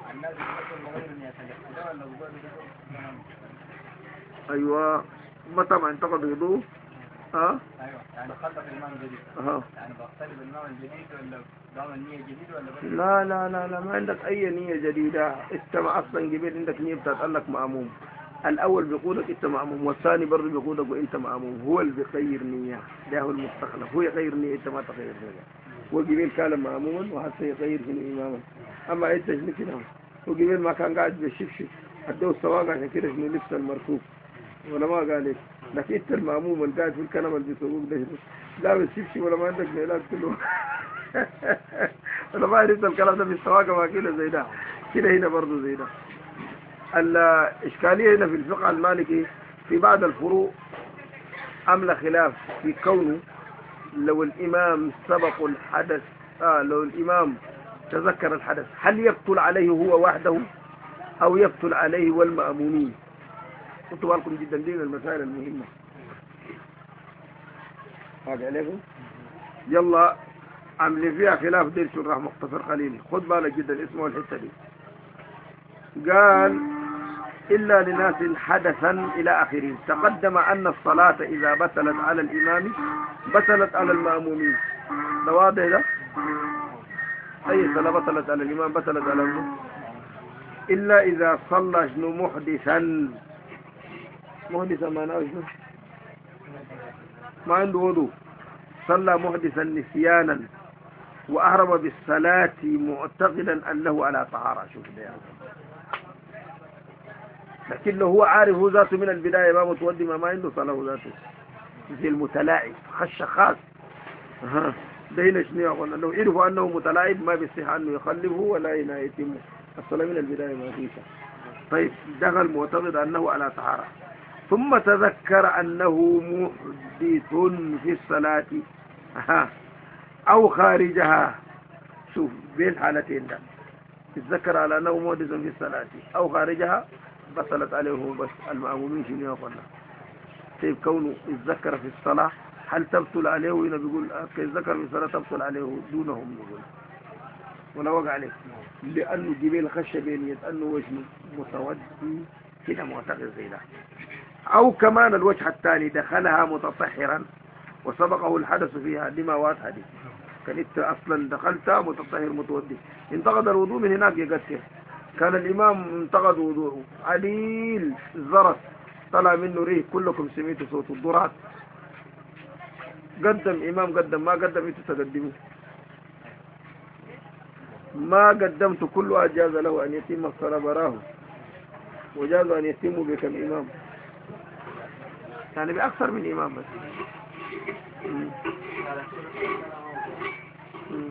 ايوه ما طبعا انتقد وضوء. ها ايوه يعني خلف الامام الجديد اه يعني بختلف الامام الجديد ولا بعمل نيه جديده ولا بس؟ لا لا لا لا ما عندك اي نية جديدة. انت ما اصلا قبل عندك نية بتتقلك مأموم. الاول بيقودك انت مأموم والثاني برضه بيقودك وانت مأموم. هو اللي بيغير نية ده هو المستخلف. هو يغير نية انت ما تغير نية. هو قبل كان مأموما وهسه يغير في اماما. اما انت شنو كده هو قبل ما كان قاعد بالشبشب ادوه السواق عشان كده شنو لبس المركوب ولا ما قال ايش. لكن انت المأموم اللي قاعد في الكنبه اللي بيسوقوك ده لا بالشبشب ولا ما عندك ميلاد كله ولا ما عرفت الكلام ده في السواقه ما كده زي ده كده هنا برضه زي ده. الإشكالية هنا في الفقه المالكي في بعض الفروع عمل خلاف في كونه لو الإمام سبق الحدث آه لو الإمام تذكر الحدث هل يبطل عليه هو وحده أو يبطل عليه والمأمومين. خدوا بالكم جدا دي من المسائل المهمة. هاجي عليكم يلا عملي فيها خلاف دير شو راح مختصر خليلي. خد بالك جدا اسمه الحتة دي. قال إلا لناس حدثا إلى آخره. تقدم أن الصلاة إذا بطلت على الإمام بطلت على المأمومين. ده واضح ده؟ أي صلاة بطلت على الإمام بطلت على المأمومين إلا إذا صلى شنو محدثا. محدثا معناه شنو؟ ما عنده وضوء صلى محدثا نسيانا وأهرب بالصلاة معتقدا أنه على طهارة. شوف ده يعني. لكن لو هو عارف هو ذاته من البداية ما متودي ما, ما عنده صلاة ذاته زي المتلاعب خش خاص. ها ده هنا شنو يقول لو عرفوا أنه متلاعب ما بيصح أنه يخلفه ولا يتم الصلاة من البداية ما فيها. طيب دخل معتقد أنه على طهارة ثم تذكر أنه محدث في الصلاة ها أو خارجها. شوف بين الحالتين ده تذكر على أنه محدث في الصلاة أو خارجها بطلت عليه بس المأمومين شنو يقولنا. طيب كونه يتذكر في الصلاة هل تبطل عليه؟ هنا بيقول يتذكر في الصلاة تبطل عليه دونهم يقول ولا وقع عليه لأنه جبال خش بين أنه وجه متودي كده معتقد زي ده. أو كمان الوجه الثاني دخلها متطهرا وسبقه الحدث فيها لما واضحة دي. كان انت أصلا دخلت متطهر متودي انتقد الوضوء من هناك يقتل. كان الإمام انتقد وضوءه عليل الزرس طلع منه ريح كلكم سمعتوا صوت الضرات. قدم إمام قدم ما قدم انتوا تقدموا ما قدمت كل أجاز له أن يتم الصلاة براه وجاز أن يتم بكم إمام يعني بأكثر من إمام بس. مم. مم.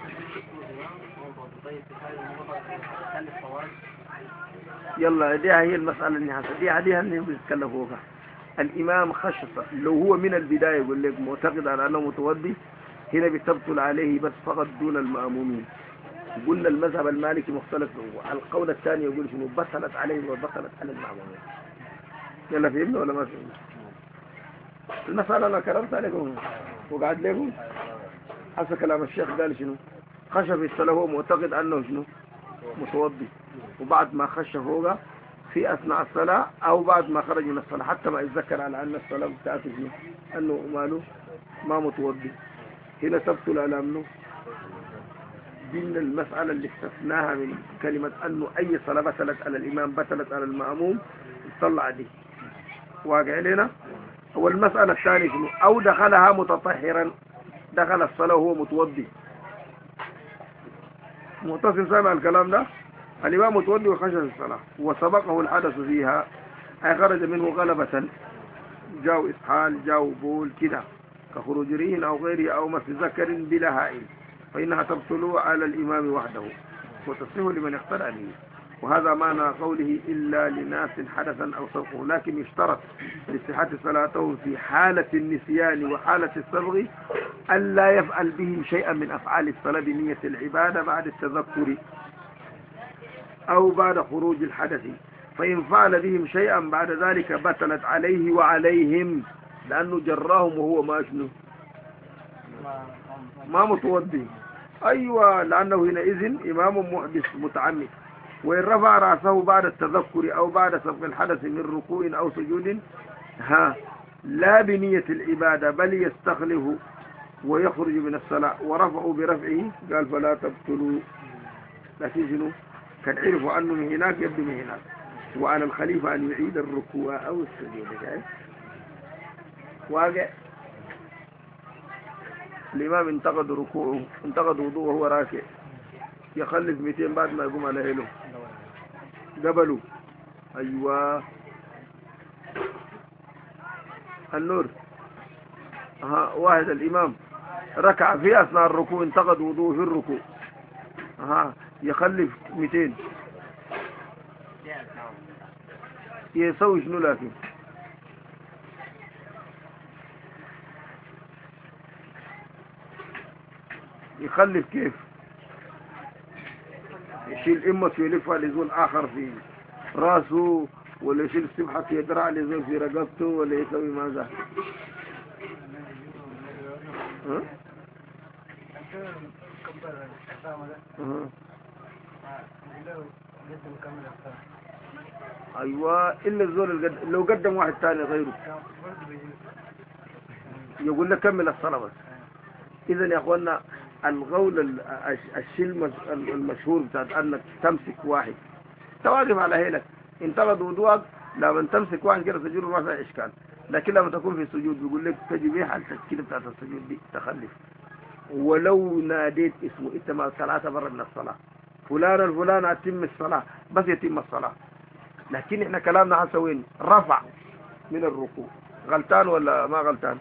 يلا دي هي المسألة النهائية دي هذه اللي بيتكلفوها. الإمام خشص لو هو من البداية يقول لك معتقد على أنه متودي هنا بتبطل عليه بس فقط دون المأمومين. قلنا المذهب المالكي مختلف. القول الثاني يقول شنو بطلت عليه وبطلت على المأمومين. يلا فهمنا ولا ما فهمنا؟ المسألة أنا كرمت عليكم وقعد لكم حسب كلام الشيخ قال شنو خش في الصلاة هو معتقد أنه شنو متوضي وبعد ما خش فوق في أثناء الصلاة أو بعد ما خرج من الصلاة حتى ما يتذكر على أن الصلاة بتاعته شنو أنه ماله ما متوضي هنا تبطل على منه. دي من المسألة اللي استثناها من كلمة أنه أي صلاة بطلت على الإمام بطلت على المأموم يطلع دي واقع لنا. والمسألة الثانية شنو أو دخلها متطهرا دخل الصلاة وهو متوضي. معتصم سامع الكلام ده الإمام متوضي وخش في الصلاة وسبقه الحدث فيها أي خرج منه غلبة جاو إسحال جاو بول كده كخروج ريح أو غيره أو مس ذكر بلا هائل فإنها تبطل على الإمام وحده وتصح لمن اقتدى به. وهذا معنى قوله إلا لناس حدثا أو سبقه، لكن يشترط لصحة صلاته في حالة النسيان وحالة السبغ ألا يفعل بهم شيئا من أفعال الصلاة بنية العبادة بعد التذكر أو بعد خروج الحدث، فإن فعل بهم شيئا بعد ذلك بطلت عليه وعليهم، لأنه جراهم وهو ما شنو ما متوضي. أيوة، لأنه حينئذ إمام محدث متعمد. وإن رفع رأسه بعد التذكر أو بعد سبق الحدث من ركوع أو سجود ها لا بنية العبادة بل يستخلف ويخرج من الصلاة ورفعوا برفعه قال فلا تبطلوا، لكن شنو كان عرفوا أنه من هناك يبدو من هناك. وعلى الخليفة أن يعيد الركوع أو السجود. واقع الإمام انتقد ركوعه انتقد وضوءه وهو راكع، يخلف مئتين بعد ما يقوم على هيله قبله. أيوة النور. ها واحد الإمام ركع في أثناء الركوع انتقد وضوءه في الركوع، ها يخلف مئتين يسوي شنو؟ لكن يخلف كيف؟ يشيل إمة يلفها لزول آخر في راسه، ولا يشيل السبحة يدرع لزول في رقبته، ولا يسوي ماذا؟ ها؟ ها؟ أيوة، إلا الزول لو قدم واحد ثاني غيره يقول لك كمل الصلاة بس. إذا يا أخوانا القول الشيء المشهور بتاعت أنك تمسك واحد تواقف على هيلك انتقد وضوءك، لما تمسك واحد كده سجود ما فيها إشكال، لكن لما تكون في السجود بيقول لك تجي بيه على التشكيل بتاعت السجود دي تخلف. ولو ناديت اسمه انت ما ثلاثة مرة من الصلاة فلان الفلان أتم الصلاة بس يتم الصلاة، لكن احنا كلامنا حسا وين؟ رفع من الركوع، غلطان ولا ما غلطان؟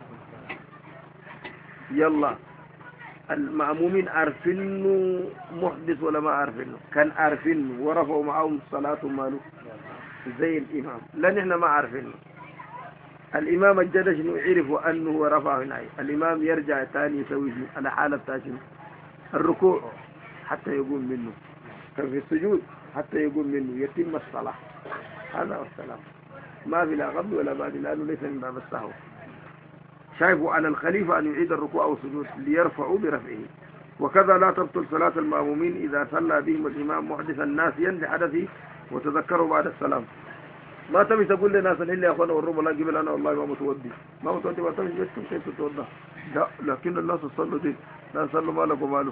يلا المأمومين عارفينه محدث ولا ما عارفينه؟ كان عارفينه ورفعوا معهم الصلاة ماله زي الإمام، لأن احنا ما عارفينه. الإمام الجدش يعرف أنه رفع هنا، الإمام يرجع ثاني يسوي على حالة تاشن الركوع حتى يقوم منه، كان في السجود حتى يقوم منه يتم الصلاة. هذا والسلام، ما في لا غض ولا بعد، لأنه ليس من باب السهو. شايفوا على الخليفة أن يعيد الركوع أو السجود ليرفعوا برفعه. وكذا لا تبطل صلاة المأمومين إذا صلى بهم الإمام محدثا ناسيا لحدثه وتذكروا بعد السلام. ما تبي تقول لناس إلا يا أخوانا والرب لا قبل أنا والله ما متودي ما متودي ما تمشي بيتكم كيف تتوضى؟ لا، لكن الناس صلوا دي لا صلوا مالك وماله.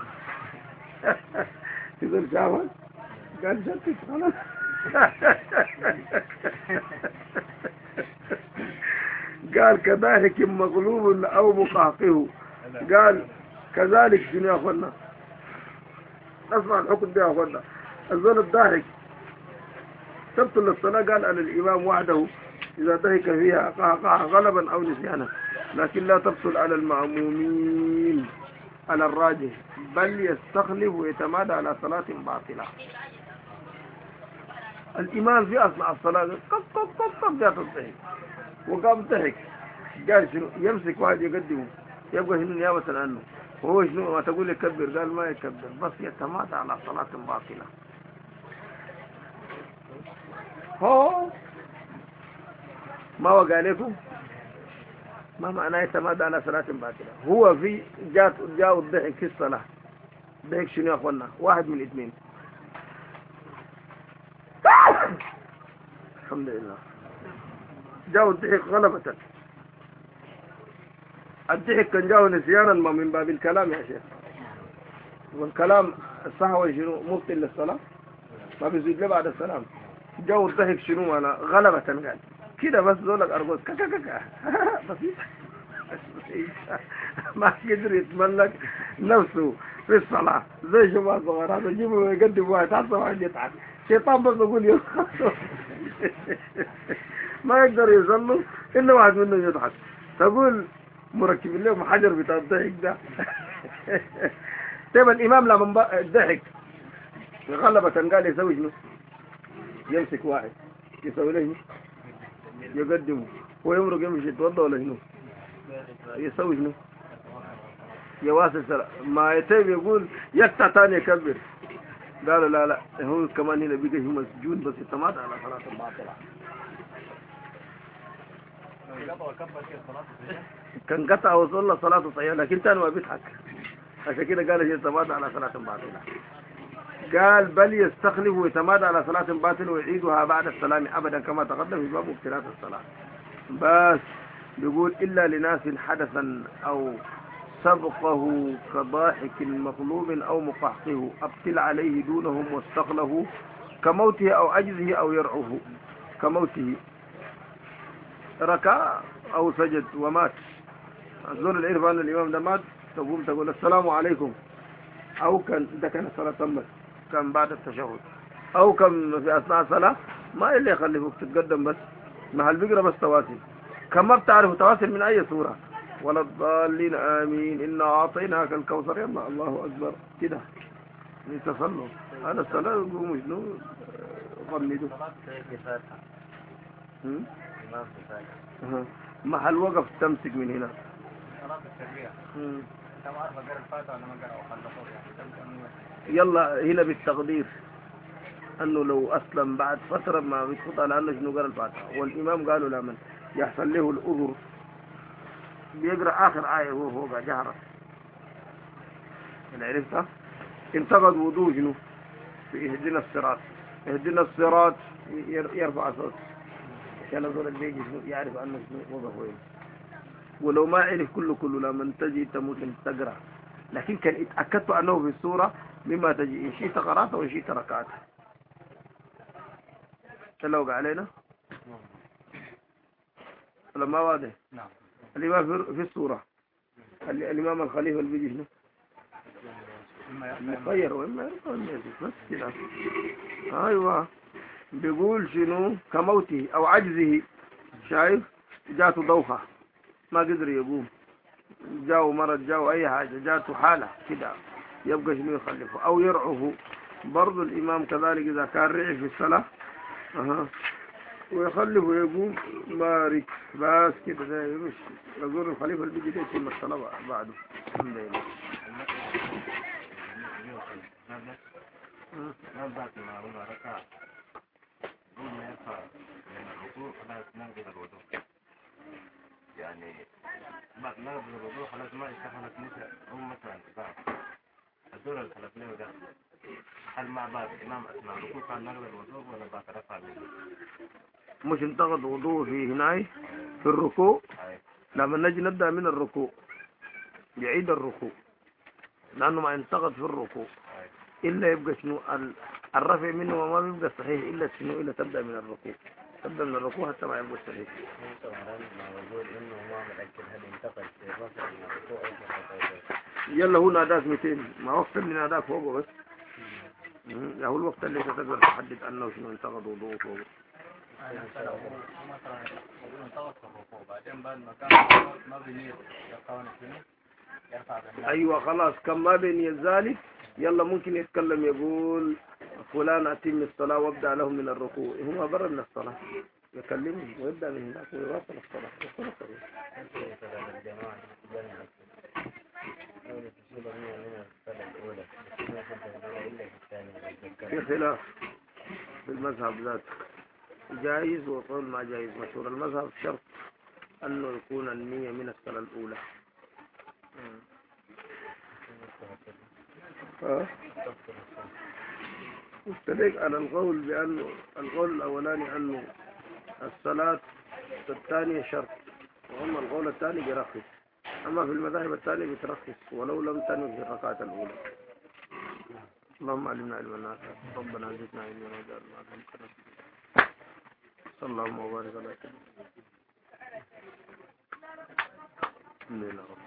يقول شافت قال شكت خلاص. قال كذلك مغلوب أو مقاقه. قال كذلك شنو يا أخوانا؟ نسمع الحكم ده يا أخوانا. الزول الضاحك تبطل الصلاة قال على الإمام وحده إذا ضحك فيها قهقه غلبا أو نسيانا، لكن لا تبطل على المأمومين على الراجح، بل يستخلف ويتمادى على صلاة باطلة. الإمام في أثناء الصلاة قف قف قف قف جات الضحك وقام ضحك، قال شنو يمسك واحد يقدمه يبقى شنو نيابة عنه، وهو شنو ما تقول يكبر؟ قال ما يكبر، بس يتمادى على صلاة باطلة. هو ما وقع لكم ما معناه يتمادى على صلاة باطلة؟ هو في جات جاء الضحك في الصلاة. ضحك شنو يا اخوانا؟ واحد من الاثنين. الحمد لله جاء الضحك غلبة. الضحك كان جاء نسيانا ما من باب الكلام يا شيخ، والكلام الصحوة شنو مبطل للصلاة ما بيزيد له بعد السلام. جو الضحك شنو انا غلبة قال كده بس زولك ارجوز كا كا كا بسيط ما قدر يتملك نفسه في الصلاة زي شباب صغار هذا يجيبه ويقدم واحد حتى واحد يتعب شيطان بس يقول يضحك ما يقدر يصلوا إلا واحد منهم يضحك. تقول مركب لهم حجر بتاع الضحك ده. طيب الإمام لما ضحك غلبة قال يسوي شنو؟ يمسك واحد يسوي له يقدمه ويمرق يمشي يتوضا ولا شنو؟ يسوي شنو؟ يواصل صلاة ما يتيب يقول يقطع ثاني يكبر. قالوا لا لا هو كمان هنا بيجي هو مسجون بس يتمادى على صلاة الباطلة. كان قطع وصلى صلاة صحيحة لكن تاني ما بيضحك عشان كده قال يتمادى على صلاة باطلة. قال بل يستخلف ويتمادى على صلاة باطلة ويعيدها بعد السلام أبدا كما تقدم في باب ابتلاء الصلاة. بس بيقول إلا لناس حدثا أو سبقه كضاحك مطلوب أو مقحقه أبطل عليه دونهم واستخله كموته أو عجزه أو يرعه. كموته ركع أو سجد ومات. الزول العرف أن الإمام ده مات تقوم تقول السلام عليكم أو كان ده كان الصلاة تمت كان بعد التشهد أو كان في أثناء الصلاة ما اللي يخليك تتقدم بس مع البقرة بس تواسل كما بتعرف تواسل من أي سورة ولا الضالين آمين إنا أعطيناك الكوثر يلا الله أكبر كده يتصلوا هذا الصلاة يقوموا شنو غمدوا محل وقف تمسك من هنا يلا هنا بالتقدير أنه لو أسلم بعد فترة ما بيتخط على أنه شنو قال الفاتحة والإمام قالوا لا من يحصل له الأذر بيقرأ آخر آية وهو فوق جهرة اللي عرفتها انتقد وضوء شنو في اهدنا الصراط اهدنا الصراط يرفع صوت عشان الزول اللي يجي يعرف أنه شنو وضع وين ولو ما عرف كله كله لما تجي تموت تقرأ لكن كان اتأكدت أنه في السورة مما تجي إن شئت قرأته وإن شئت ركعته. تلوق علينا لما واضح نعم. الإمام في السورة الإمام الخليفة اللي بيجي شنو مخير وإما يرفع وإما يرفع بس كده. أيوة بيقول شنو كموته أو عجزه شايف جاته دوخة ما قدر يقوم جاءه مرض جاءه أي حاجة جاته حالة كده يبقى شنو يخلفه أو يرعه برضو الإمام كذلك إذا كان رعي في الصلاة أها ويخلفه يقوم بارك بس كده ده يمش يزور الخليفة اللي بيجي يتم الصلاة بعده الحمد لله. ما بعد ما هو ركع ما يرفع من الركوع خلاص نقضي الوضوء يعني بعد ما نقضي الوضوء خلاص ما يستحمل نساء أو مثلا بعد الدور الخلف له ده هل مع بعض الإمام أثناء الركوع كان نقضي الوضوء ولا بعد رفع منه؟ مش انتقد وضوء في هناي في الركوع لما نجي نبدأ من الركوع يعيد الركوع لأنه ما ينتقد في الركوع إلا يبقى شنو الرفع منه وما بيبقى صحيح إلا شنو إلا تبدأ من الركوع تبدأ من الركوع حتى ما يبقى صحيح. يلا هو ناداك مئتين ما وقت اللي ناداك فوقه بس هو الوقت اللي تقدر تحدد أنه شنو انتقد وضوء فوقه. أيوة خلاص كم ما بين ذلك يلا ممكن يتكلم يقول فلان أتم الصلاة وابدأ له من الركوع هو برا من الصلاة يكلمه ويبدأ من هناك ويواصل الصلاة والصلاة في خلاف في المذهب ذاته جائز وقول ما جائز مشهور المذهب شرط أنه يكون النية من الصلاة الأولى. ها استدق على القول بأنه القول الأولاني أنه الصلاة الثانية شرط وأما القول الثاني برخص أما في المذاهب الثانية بترخص ولو لم تنوي في الركعة الأولى. اللهم علمنا علما نافعا ربنا زدنا علما وجعلنا علما صلى الله وبارك على سيدنا